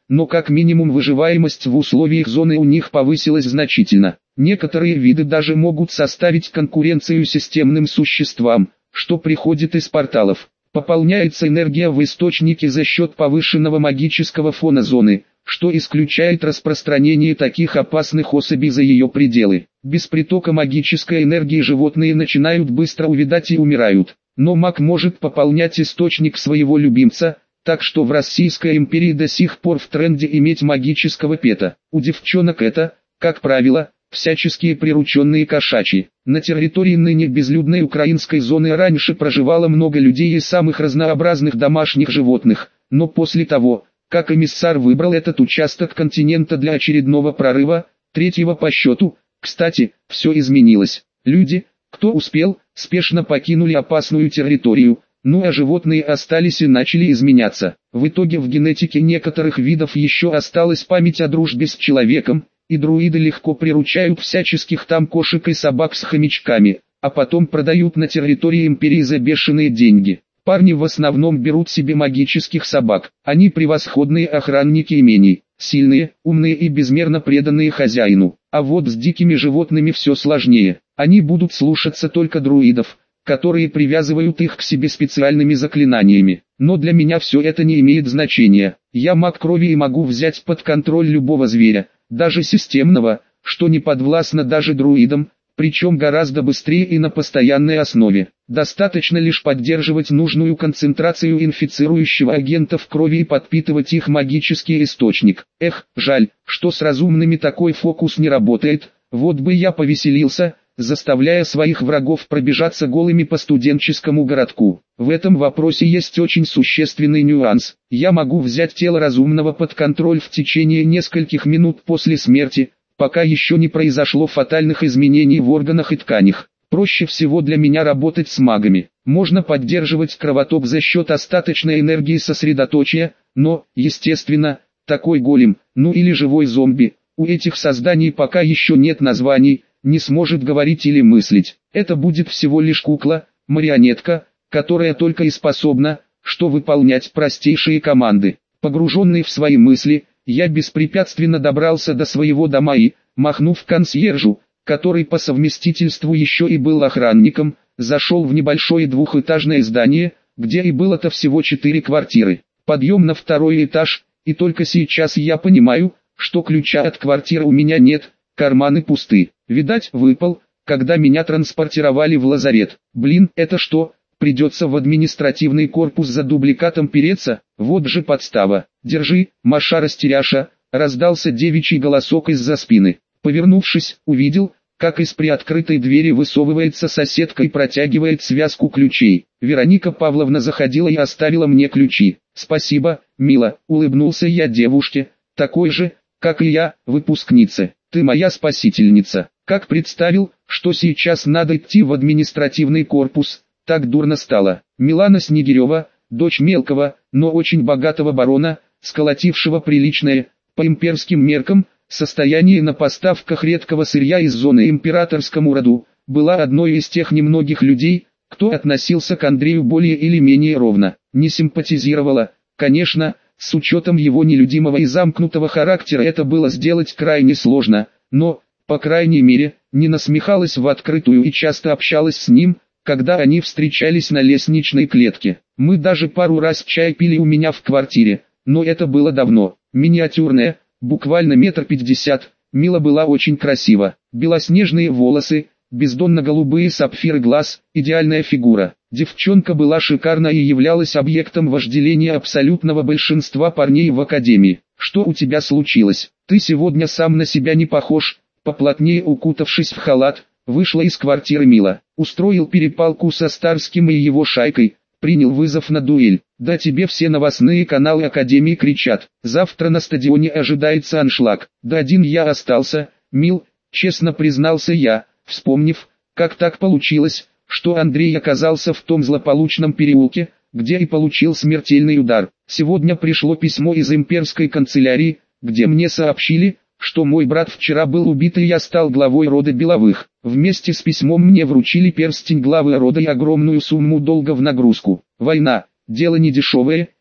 но как минимум выживаемость в условиях зоны у них повысилась значительно. Некоторые виды даже могут составить конкуренцию системным существам, что приходит из порталов. Пополняется энергия в источнике за счет повышенного магического фона зоны, что исключает распространение таких опасных особей за ее пределы. Без притока магической энергии животные начинают быстро увядать и умирают. Но маг может пополнять источник своего любимца, так что в Российской империи до сих пор в тренде иметь магического пета. У девчонок это, как правило, всяческие прирученные кошачьи. На территории ныне безлюдной украинской зоны раньше проживало много людей и самых разнообразных домашних животных, но после того, как эмиссар выбрал этот участок континента для очередного прорыва, третьего по счету, кстати, все изменилось. Люди, кто успел, спешно покинули опасную территорию, ну а животные остались и начали изменяться. В итоге в генетике некоторых видов еще осталась память о дружбе с человеком, и друиды легко приручают всяческих там кошек и собак с хомячками, а потом продают на территории империи за бешеные деньги. Парни в основном берут себе магических собак, они превосходные охранники имений, сильные, умные и безмерно преданные хозяину. А вот с дикими животными все сложнее, они будут слушаться только друидов, которые привязывают их к себе специальными заклинаниями. Но для меня все это не имеет значения, я маг крови и могу взять под контроль любого зверя, даже системного, что не подвластно даже друидам, причем гораздо быстрее и на постоянной основе. Достаточно лишь поддерживать нужную концентрацию инфицирующего агента в крови и подпитывать их магический источник. Эх, жаль, что с разумными такой фокус не работает, вот бы я повеселился, заставляя своих врагов пробежаться голыми по студенческому городку. В этом вопросе есть очень существенный нюанс. Я могу взять тело разумного под контроль в течение нескольких минут после смерти, пока еще не произошло фатальных изменений в органах и тканях. Проще всего для меня работать с магами. Можно поддерживать кровоток за счет остаточной энергии сосредоточия, но, естественно, такой голем, ну или живой зомби, у этих созданий пока еще нет названий, не сможет говорить или мыслить. Это будет всего лишь кукла, марионетка, которая только и способна, что выполнять простейшие команды. Погруженный в свои мысли, я беспрепятственно добрался до своего дома и, махнув консьержу, который по совместительству еще и был охранником, зашел в небольшое двухэтажное здание, где и было-то всего 4 квартиры. Подъем на второй этаж, и только сейчас я понимаю, что ключа от квартиры у меня нет, карманы пусты. Видать, выпал, когда меня транспортировали в лазарет. Блин, это что, придется в административный корпус за дубликатом переться? Вот же подстава. Держи, Маша-растеряша, раздался девичий голосок из-за спины. Повернувшись, увидел, как из приоткрытой двери высовывается соседка и протягивает связку ключей. Вероника Павловна заходила и оставила мне ключи. Спасибо, мило, улыбнулся я девушке, такой же, как и я, выпускнице. Ты моя спасительница. Как представил, что сейчас надо идти в административный корпус, так дурно стало. Милана Снегирева, дочь мелкого, но очень богатого барона, сколотившего приличное, по имперским меркам, состояние на поставках редкого сырья из зоны императорскому роду, была одной из тех немногих людей, кто относился к Андрею более или менее ровно. Не симпатизировала, конечно, с учетом его нелюдимого и замкнутого характера это было сделать крайне сложно, но, по крайней мере, не насмехалась в открытую и часто общалась с ним, когда они встречались на лестничной клетке. Мы даже пару раз чай пили у меня в квартире, но это было давно. Миниатюрная, буквально 1,50 м, Мила была очень красива. Белоснежные волосы, бездонно-голубые сапфиры глаз, идеальная фигура. Девчонка была шикарна и являлась объектом вожделения абсолютного большинства парней в академии. Что у тебя случилось? Ты сегодня сам на себя не похож. Поплотнее укутавшись в халат, вышла из квартиры Мила. Устроил перепалку со Старским и его шайкой. Принял вызов на дуэль. Да тебе все новостные каналы академии кричат. Завтра на стадионе ожидается аншлаг. Да один я остался, Мил, честно признался я, вспомнив, как так получилось, что Андрей оказался в том злополучном переулке, где и получил смертельный удар. Сегодня пришло письмо из имперской канцелярии, где мне сообщили, что мой брат вчера был убит и я стал главой рода Беловых. Вместе с письмом мне вручили перстень главы рода и огромную сумму долга в нагрузку. Война, дело недешевое,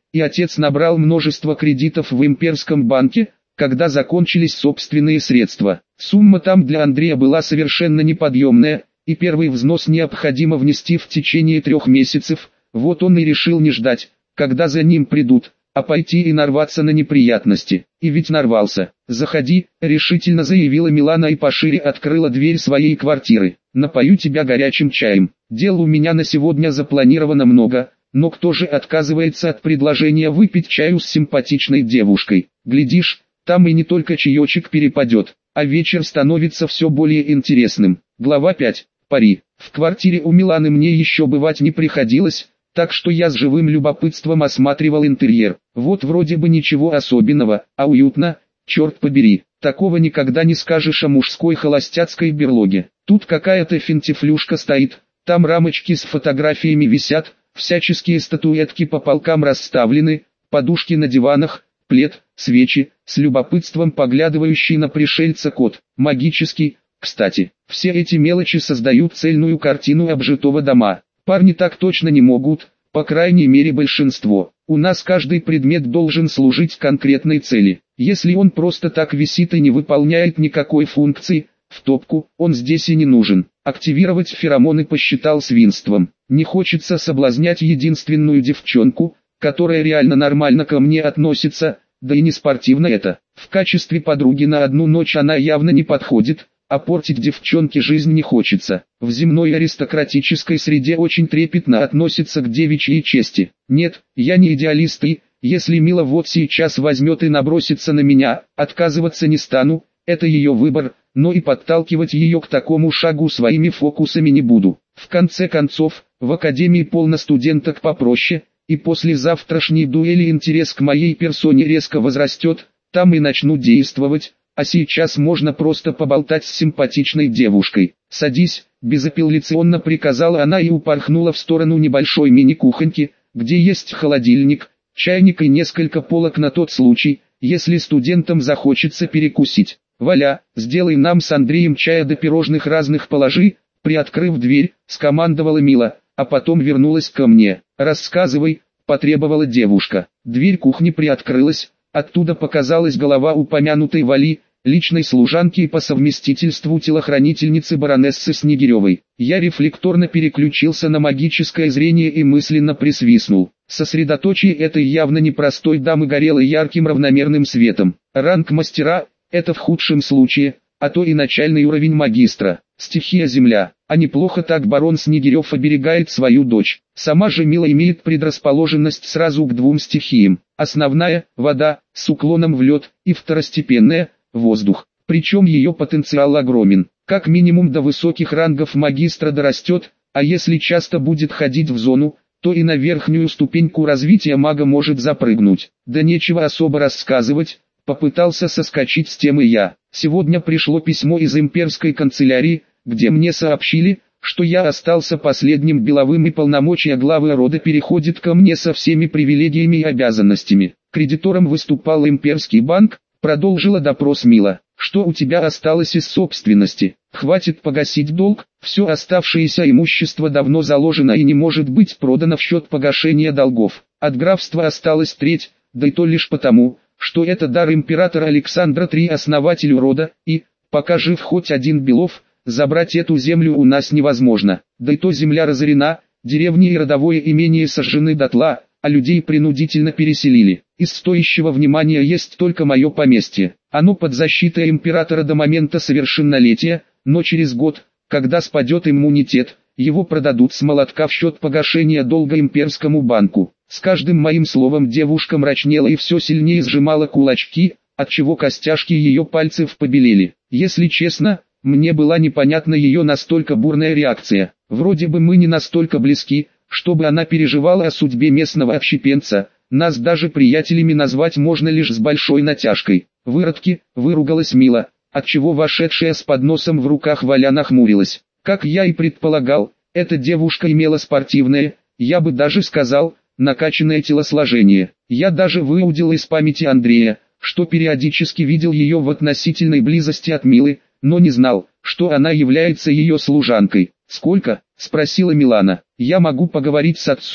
и отец набрал множество кредитов в имперском банке, когда закончились собственные средства. Сумма там для Андрея была совершенно неподъемная, и первый взнос необходимо внести в течение 3 месяцев, вот он и решил не ждать, когда за ним придут, а пойти и нарваться на неприятности. И ведь нарвался. «Заходи», — решительно заявила Милана и пошире открыла дверь своей квартиры. «Напою тебя горячим чаем. Дел у меня на сегодня запланировано много, но кто же отказывается от предложения выпить чаю с симпатичной девушкой? Глядишь, там и не только чаечек перепадет, а вечер становится все более интересным». Глава 5. Пари. В квартире у Миланы мне еще бывать не приходилось, так что я с живым любопытством осматривал интерьер. Вот вроде бы ничего особенного, а уютно, черт побери. Такого никогда не скажешь о мужской холостяцкой берлоге. Тут какая-то финтифлюшка стоит, там рамочки с фотографиями висят, всяческие статуэтки по полкам расставлены, подушки на диванах, плед, свечи, с любопытством поглядывающий на пришельца кот. Магический, кстати. Все эти мелочи создают цельную картину обжитого дома. Парни так точно не могут, по крайней мере большинство. У нас каждый предмет должен служить конкретной цели. Если он просто так висит и не выполняет никакой функции, в топку, он здесь и не нужен. Активировать феромоны посчитал свинством. Не хочется соблазнять единственную девчонку, которая реально нормально ко мне относится, да и не спортивно это. В качестве подруги на одну ночь она явно не подходит, а портить девчонке жизнь не хочется. В земной аристократической среде очень трепетно относятся к девичьей чести. Нет, я не идеалист и, если Мила вот сейчас возьмет и набросится на меня, отказываться не стану, это ее выбор, но и подталкивать ее к такому шагу своими фокусами не буду. В конце концов, в академии полно студенток попроще, и после завтрашней дуэли интерес к моей персоне резко возрастет, там и начну действовать. А сейчас можно просто поболтать с симпатичной девушкой. «Садись», — безапелляционно приказала она и упорхнула в сторону небольшой мини-кухоньки, где есть холодильник, чайник и несколько полок на тот случай, если студентам захочется перекусить. «Валя, сделай нам с Андреем чая да пирожных разных положи», приоткрыв дверь, скомандовала Мила, а потом вернулась ко мне. «Рассказывай», — потребовала девушка. Дверь кухни приоткрылась, оттуда показалась голова упомянутой Вали, личной служанки и по совместительству телохранительницы баронессы Снегиревой. Я рефлекторно переключился на магическое зрение и мысленно присвистнул. Сосредоточие этой явно непростой дамы горело ярким равномерным светом. Ранг мастера – это в худшем случае, а то и начальный уровень магистра. Стихия земля, а неплохо так барон Снегирев оберегает свою дочь. Сама же Мила имеет предрасположенность сразу к 2 стихиям. Основная – вода, с уклоном в лед, и второстепенная – воздух. Причем ее потенциал огромен. Как минимум до высоких рангов магистра дорастет, а если часто будет ходить в зону, то и на верхнюю ступеньку развития мага может запрыгнуть. Да нечего особо рассказывать, попытался соскочить с темы я. Сегодня пришло письмо из имперской канцелярии, где мне сообщили, что я остался последним беловым и полномочия главы рода переходит ко мне со всеми привилегиями и обязанностями. Кредитором выступал имперский банк, продолжила допрос Мила. Что у тебя осталось из собственности? Хватит погасить долг, все оставшееся имущество давно заложено и не может быть продано в счет погашения долгов. От графства осталась треть, да и то лишь потому, что это дар императора Александра III основателю рода, и, пока жив хоть один Белов, забрать эту землю у нас невозможно. Да и то земля разорена, деревни и родовое имение сожжены дотла, а людей принудительно переселили. Из стоящего внимания есть только мое поместье. Оно под защитой императора до момента совершеннолетия, но через год, когда спадет иммунитет, его продадут с молотка в счет погашения долга имперскому банку. С каждым моим словом девушка мрачнела и все сильнее сжимала кулачки, отчего костяшки ее пальцев побелели. Если честно, мне была непонятна ее настолько бурная реакция. Вроде бы мы не настолько близки, чтобы она переживала о судьбе местного отщепенца, нас даже приятелями назвать можно лишь с большой натяжкой. «Выродки», — выругалась Мила, отчего вошедшая с подносом в руках Валя нахмурилась. Как я и предполагал, эта девушка имела спортивное, я бы даже сказал, накачанное телосложение. Я даже выудил из памяти Андрея, что периодически видел ее в относительной близости от Милы, но не знал, что она является ее служанкой. «Сколько?» – спросила Милана. «Я могу поговорить с отцом»,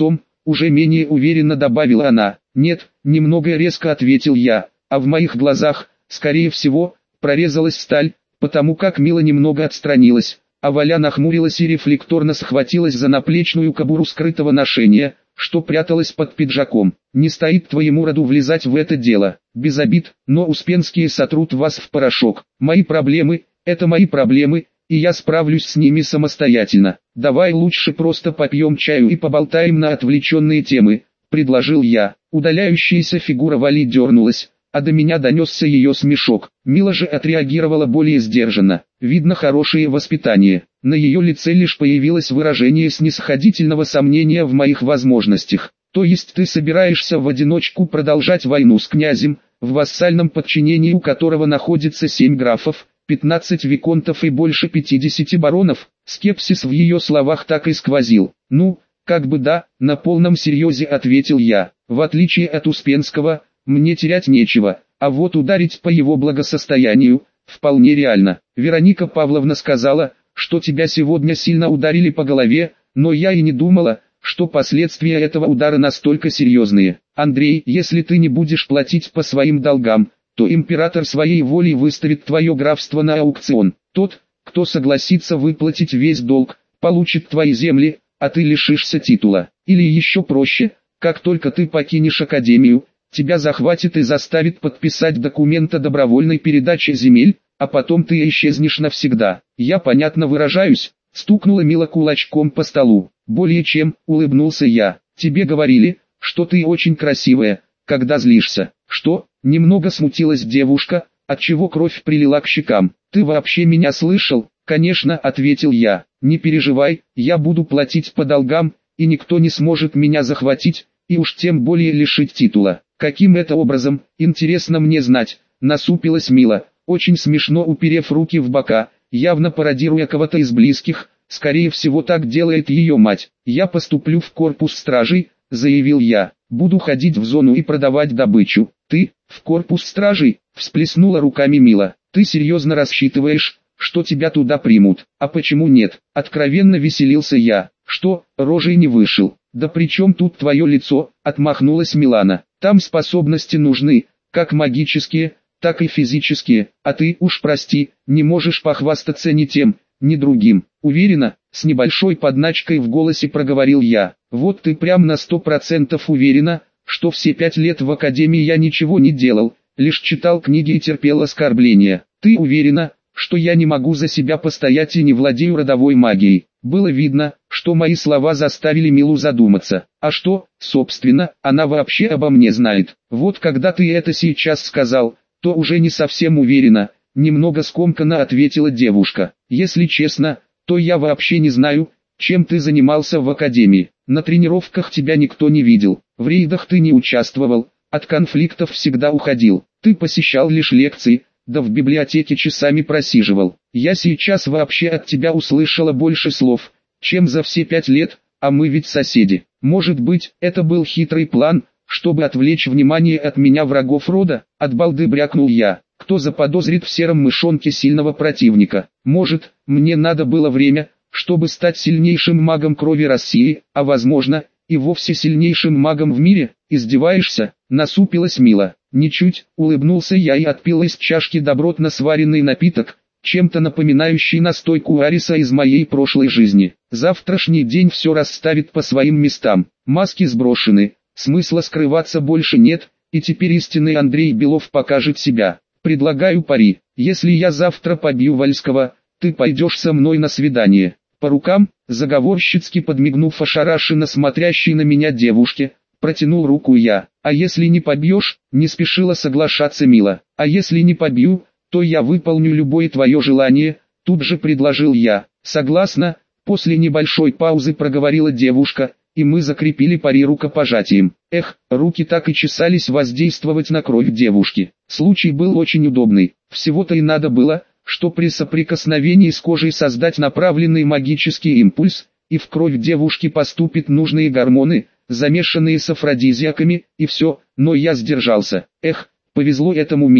уже менее уверенно добавила она. Нет, немного резко ответил я, а в моих глазах, скорее всего, прорезалась сталь, потому как Мила немного отстранилась, а Валя нахмурилась и рефлекторно схватилась за наплечную кобуру скрытого ношения, что пряталась под пиджаком. Не стоит твоему роду влезать в это дело, без обид, но успенские сотрут вас в порошок. Мои проблемы, это мои проблемы, и я справлюсь с ними самостоятельно. Давай лучше просто попьем чаю и поболтаем на отвлеченные темы, предложил я. Удаляющаяся фигура Вали дернулась, а до меня донесся ее смешок. Мила же отреагировала более сдержанно. Видно, хорошее воспитание. На ее лице лишь появилось выражение снисходительного сомнения в моих возможностях. То есть ты собираешься в одиночку продолжать войну с князем, в вассальном подчинении у которого находится 7 графов, 15 виконтов и больше 50 баронов? Скепсис в ее словах так и сквозил. Ну, как бы да, на полном серьезе ответил я. В отличие от Успенского, мне терять нечего, а вот ударить по его благосостоянию вполне реально. Вероника Павловна сказала, что тебя сегодня сильно ударили по голове, но я и не думала, что последствия этого удара настолько серьезные. Андрей, если ты не будешь платить по своим долгам, то император своей волей выставит твое графство на аукцион. Тот, кто согласится выплатить весь долг, получит твои земли, а ты лишишься титула. Или еще проще, как только ты покинешь академию, тебя захватит и заставит подписать документ о добровольной передаче земель, а потом ты исчезнешь навсегда. Я понятно выражаюсь, стукнула Мила кулачком по столу. Более чем, улыбнулся я. Тебе говорили, что ты очень красивая, когда злишься. Что? Немного смутилась девушка, отчего кровь прилила к щекам. Ты вообще меня слышал? Конечно, ответил я. Не переживай, я буду платить по долгам, и никто не сможет меня захватить, и уж тем более лишить титула. Каким это образом, интересно мне знать, насупилась Мила, очень смешно уперев руки в бока, явно пародируя кого-то из близких, скорее всего так делает ее мать. Я поступлю в корпус стражей, заявил я, буду ходить в зону и продавать добычу. Ты, в корпус стражей, всплеснула руками Мила, ты серьезно рассчитываешь, что тебя туда примут? А почему нет? Откровенно веселился я. Что, рожей не вышел? Да при чем тут твое лицо? Отмахнулась Милана. Там способности нужны, как магические, так и физические, а ты, уж прости, не можешь похвастаться ни тем, ни другим. Уверена, с небольшой подначкой в голосе проговорил я. Вот ты прям на 100% уверена, что все 5 лет в академии я ничего не делал, лишь читал книги и терпел оскорбления. Ты уверена, что я не могу за себя постоять и не владею родовой магией? Было видно, что мои слова заставили Милу задуматься. А что, собственно, она вообще обо мне знает? Вот когда ты это сейчас сказал, то уже не совсем уверена, немного скомканно ответила девушка. Если честно, то я вообще не знаю, чем ты занимался в академии. На тренировках тебя никто не видел, в рейдах ты не участвовал, от конфликтов всегда уходил. Ты посещал лишь лекции, да в библиотеке часами просиживал. Я сейчас вообще от тебя услышала больше слов, чем за все 5 лет, а мы ведь соседи. Может быть, это был хитрый план, чтобы отвлечь внимание от меня врагов рода? От балды брякнул я. Кто заподозрит в сером мышонке сильного противника? Может, мне надо было время, чтобы стать сильнейшим магом крови России, а возможно, и вовсе сильнейшим магом в мире? Издеваешься? Насупилась Мила. Ничуть, улыбнулся я и отпил из чашки добротно сваренный напиток, чем-то напоминающий настойку ариса из моей прошлой жизни. Завтрашний день все расставит по своим местам. Маски сброшены, смысла скрываться больше нет, и теперь истинный Андрей Белов покажет себя. Предлагаю пари. Если я завтра побью Вальского, ты пойдешь со мной на свидание. По рукам, заговорщицки подмигнув ошарашенно смотрящей на меня девушке, протянул руку я. А если не побьешь, не спешила соглашаться Мила. А если не побью, то я выполню любое твое желание, тут же предложил я. Согласна, после небольшой паузы проговорила девушка, и мы закрепили пари рукопожатием. Эх, руки так и чесались воздействовать на кровь девушки. Случай был очень удобный, всего-то и надо было, что при соприкосновении с кожей создать направленный магический импульс, и в кровь девушки поступят нужные гормоны, замешанные с афродизиаками, и все, но я сдержался. Эх, повезло этому миру,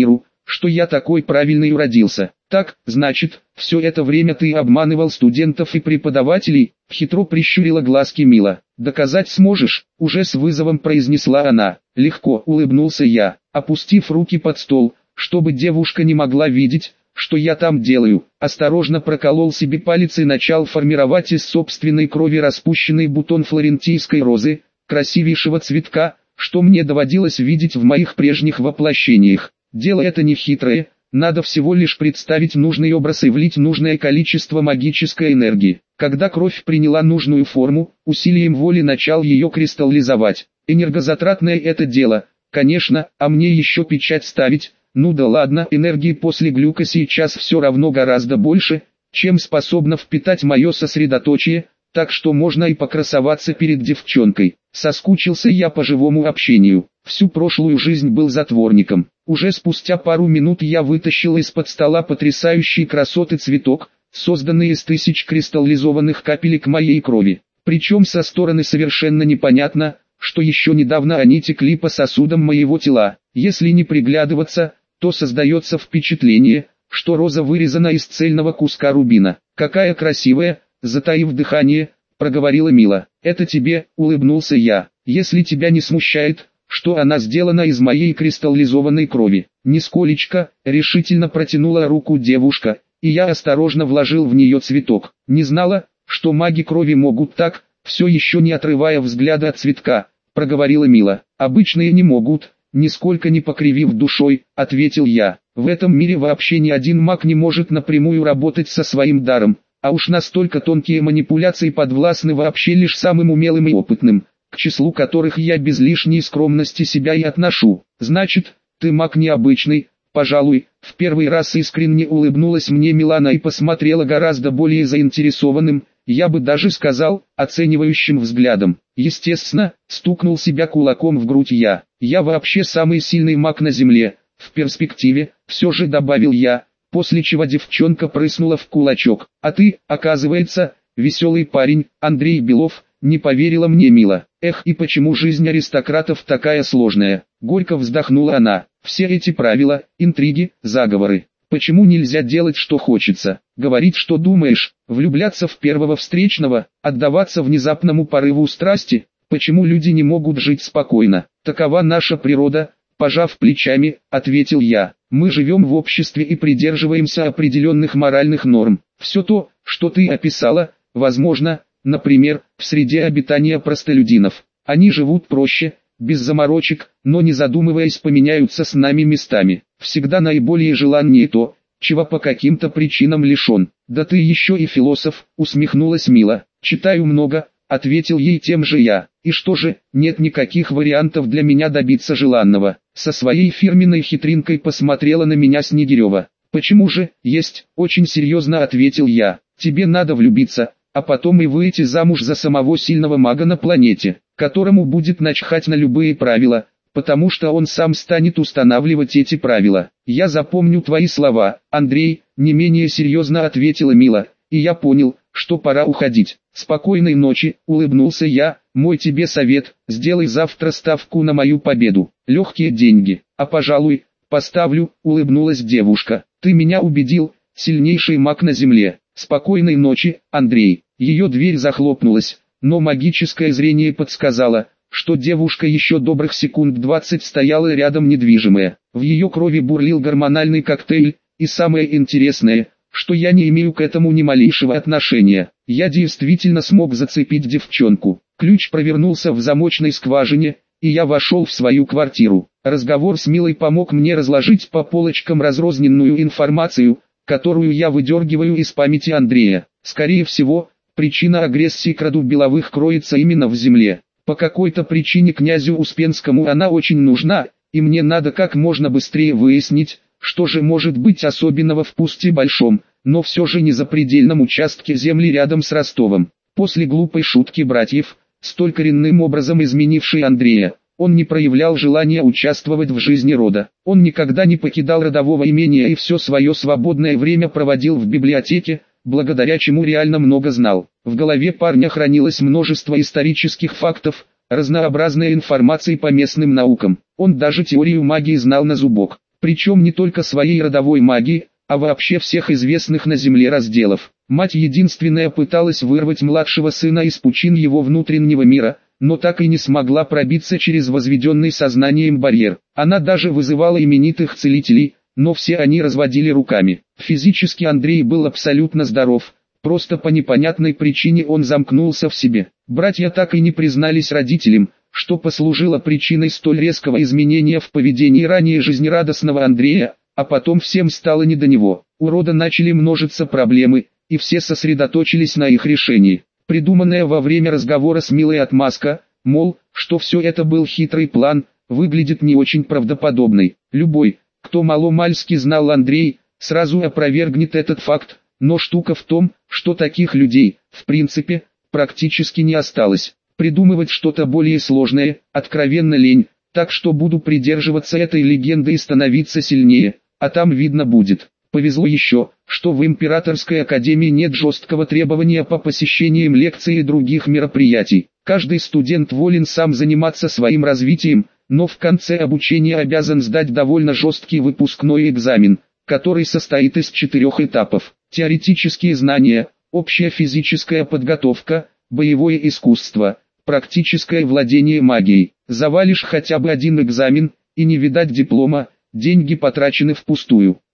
что я такой правильный уродился. Так, значит, все это время ты обманывал студентов и преподавателей? Хитро прищурила глазки Мила. Доказать сможешь? Уже с вызовом произнесла она. Легко, улыбнулся я, опустив руки под стол, чтобы девушка не могла видеть, что я там делаю. Осторожно проколол себе палец и начал формировать из собственной крови распущенный бутон флорентийской розы, красивейшего цветка, что мне доводилось видеть в моих прежних воплощениях. Дело это не хитрое, надо всего лишь представить нужный образ и влить нужное количество магической энергии. Когда кровь приняла нужную форму, усилием воли начал ее кристаллизовать. Энергозатратное это дело, конечно, а мне еще печать ставить. Ну да ладно, энергии после глюка сейчас все равно гораздо больше, чем способно впитать мое сосредоточие, так что можно и покрасоваться перед девчонкой. Соскучился я по живому общению, всю прошлую жизнь был затворником. Уже спустя пару минут я вытащил из-под стола потрясающий красоты цветок, созданный из тысяч кристаллизованных капелек моей крови. Причем со стороны совершенно непонятно, что еще недавно они текли по сосудам моего тела. Если не приглядываться, то создается впечатление, что роза вырезана из цельного куска рубина. «Какая красивая!» — затаив дыхание, проговорила Мила. «Это тебе», — улыбнулся я, — «если тебя не смущает, что она сделана из моей кристаллизованной крови». «Нисколечко», — решительно протянула руку девушка, и я осторожно вложил в нее цветок. «Не знала, что маги крови могут так», — все еще не отрывая взгляда от цветка, проговорила Мила. «Обычные не могут», — нисколько не покривив душой, ответил я. «В этом мире вообще ни один маг не может напрямую работать со своим даром, а уж настолько тонкие манипуляции подвластны вообще лишь самым умелым и опытным, к числу которых я без лишней скромности себя и отношу. Значит, ты маг необычный, пожалуй». В первый раз искренне улыбнулась мне Милана и посмотрела гораздо более заинтересованным, я бы даже сказал, оценивающим взглядом. Естественно, стукнул себя кулаком в грудь я. «Я вообще самый сильный маг на земле, в перспективе», все же добавил я, после чего девчонка прыснула в кулачок. «А ты, оказывается, веселый парень, Андрей Белов», не поверила мне Мила. «Эх, и почему жизнь аристократов такая сложная?» Горько вздохнула она. «Все эти правила, интриги, заговоры. Почему нельзя делать что хочется, говорить что думаешь, влюбляться в первого встречного, отдаваться внезапному порыву страсти? Почему люди не могут жить спокойно? Такова наша природа», пожав плечами, ответил я. «Мы живем в обществе и придерживаемся определенных моральных норм. Все то, что ты описала, возможно, например, в среде обитания простолюдинов. Они живут проще, без заморочек, но не задумываясь поменяются с нами местами. Всегда наиболее желаннее то, чего по каким-то причинам лишен». «Да ты еще и философ», усмехнулась Мила. «Читаю много», ответил ей тем же я. «И что же, нет никаких вариантов для меня добиться желанного?» Со своей фирменной хитринкой посмотрела на меня Снегирева. «Почему же, есть», очень серьезно ответил я. «Тебе надо влюбиться, а потом и выйти замуж за самого сильного мага на планете, которому будет начхать на любые правила, потому что он сам станет устанавливать эти правила». «Я запомню твои слова, Андрей», не менее серьезно ответила Мила, и я понял, что пора уходить. «Спокойной ночи», улыбнулся я, «мой тебе совет, сделай завтра ставку на мою победу, легкие деньги». «А пожалуй, поставлю», улыбнулась девушка. «Ты меня убедил, сильнейший маг на земле». «Спокойной ночи, Андрей». Ее дверь захлопнулась, но магическое зрение подсказало, что девушка еще добрых секунд 20 стояла рядом недвижимая. В ее крови бурлил гормональный коктейль, и самое интересное, что я не имею к этому ни малейшего отношения. Я действительно смог зацепить девчонку. Ключ провернулся в замочной скважине, и я вошел в свою квартиру. Разговор с Милой помог мне разложить по полочкам разрозненную информацию, которую я выдергиваю из памяти Андрея. Скорее всего, причина агрессии к роду Беловых кроется именно в земле. По какой-то причине князю Успенскому она очень нужна, и мне надо как можно быстрее выяснить, что же может быть особенного в пусть и большом, но все же не запредельном участке земли рядом с Ростовом. После глупой шутки братьев, столь коренным образом изменившей Андрея, он не проявлял желания участвовать в жизни рода. Он никогда не покидал родового имения и все свое свободное время проводил в библиотеке, благодаря чему реально много знал. В голове парня хранилось множество исторических фактов, разнообразной информации по местным наукам. Он даже теорию магии знал на зубок. Причем не только своей родовой магии, а вообще всех известных на земле разделов. Мать единственная пыталась вырвать младшего сына из пучин его внутреннего мира, но так и не смогла пробиться через возведенный сознанием барьер. Она даже вызывала именитых целителей, но все они разводили руками. Физически Андрей был абсолютно здоров, просто по непонятной причине он замкнулся в себе. Братья так и не признались родителям, что послужило причиной столь резкого изменения в поведении ранее жизнерадостного Андрея, а потом всем стало не до него. У рода начали множиться проблемы, и все сосредоточились на их решении. Придуманная во время разговора с Милой отмазка, мол, что все это был хитрый план, выглядит не очень правдоподобной. Любой, кто маломальски знал Андрей, сразу опровергнет этот факт, но штука в том, что таких людей, в принципе, практически не осталось. Придумывать что-то более сложное, откровенно лень, так что буду придерживаться этой легенды и становиться сильнее, а там видно будет. Повезло еще, что в Императорской академии нет жесткого требования по посещениям лекций и других мероприятий. Каждый студент волен сам заниматься своим развитием, но в конце обучения обязан сдать довольно жесткий выпускной экзамен, который состоит из 4 этапов. Теоретические знания, общая физическая подготовка, боевое искусство, практическое владение магией. Завалишь хотя бы один экзамен, и не видать диплома, деньги потрачены впустую.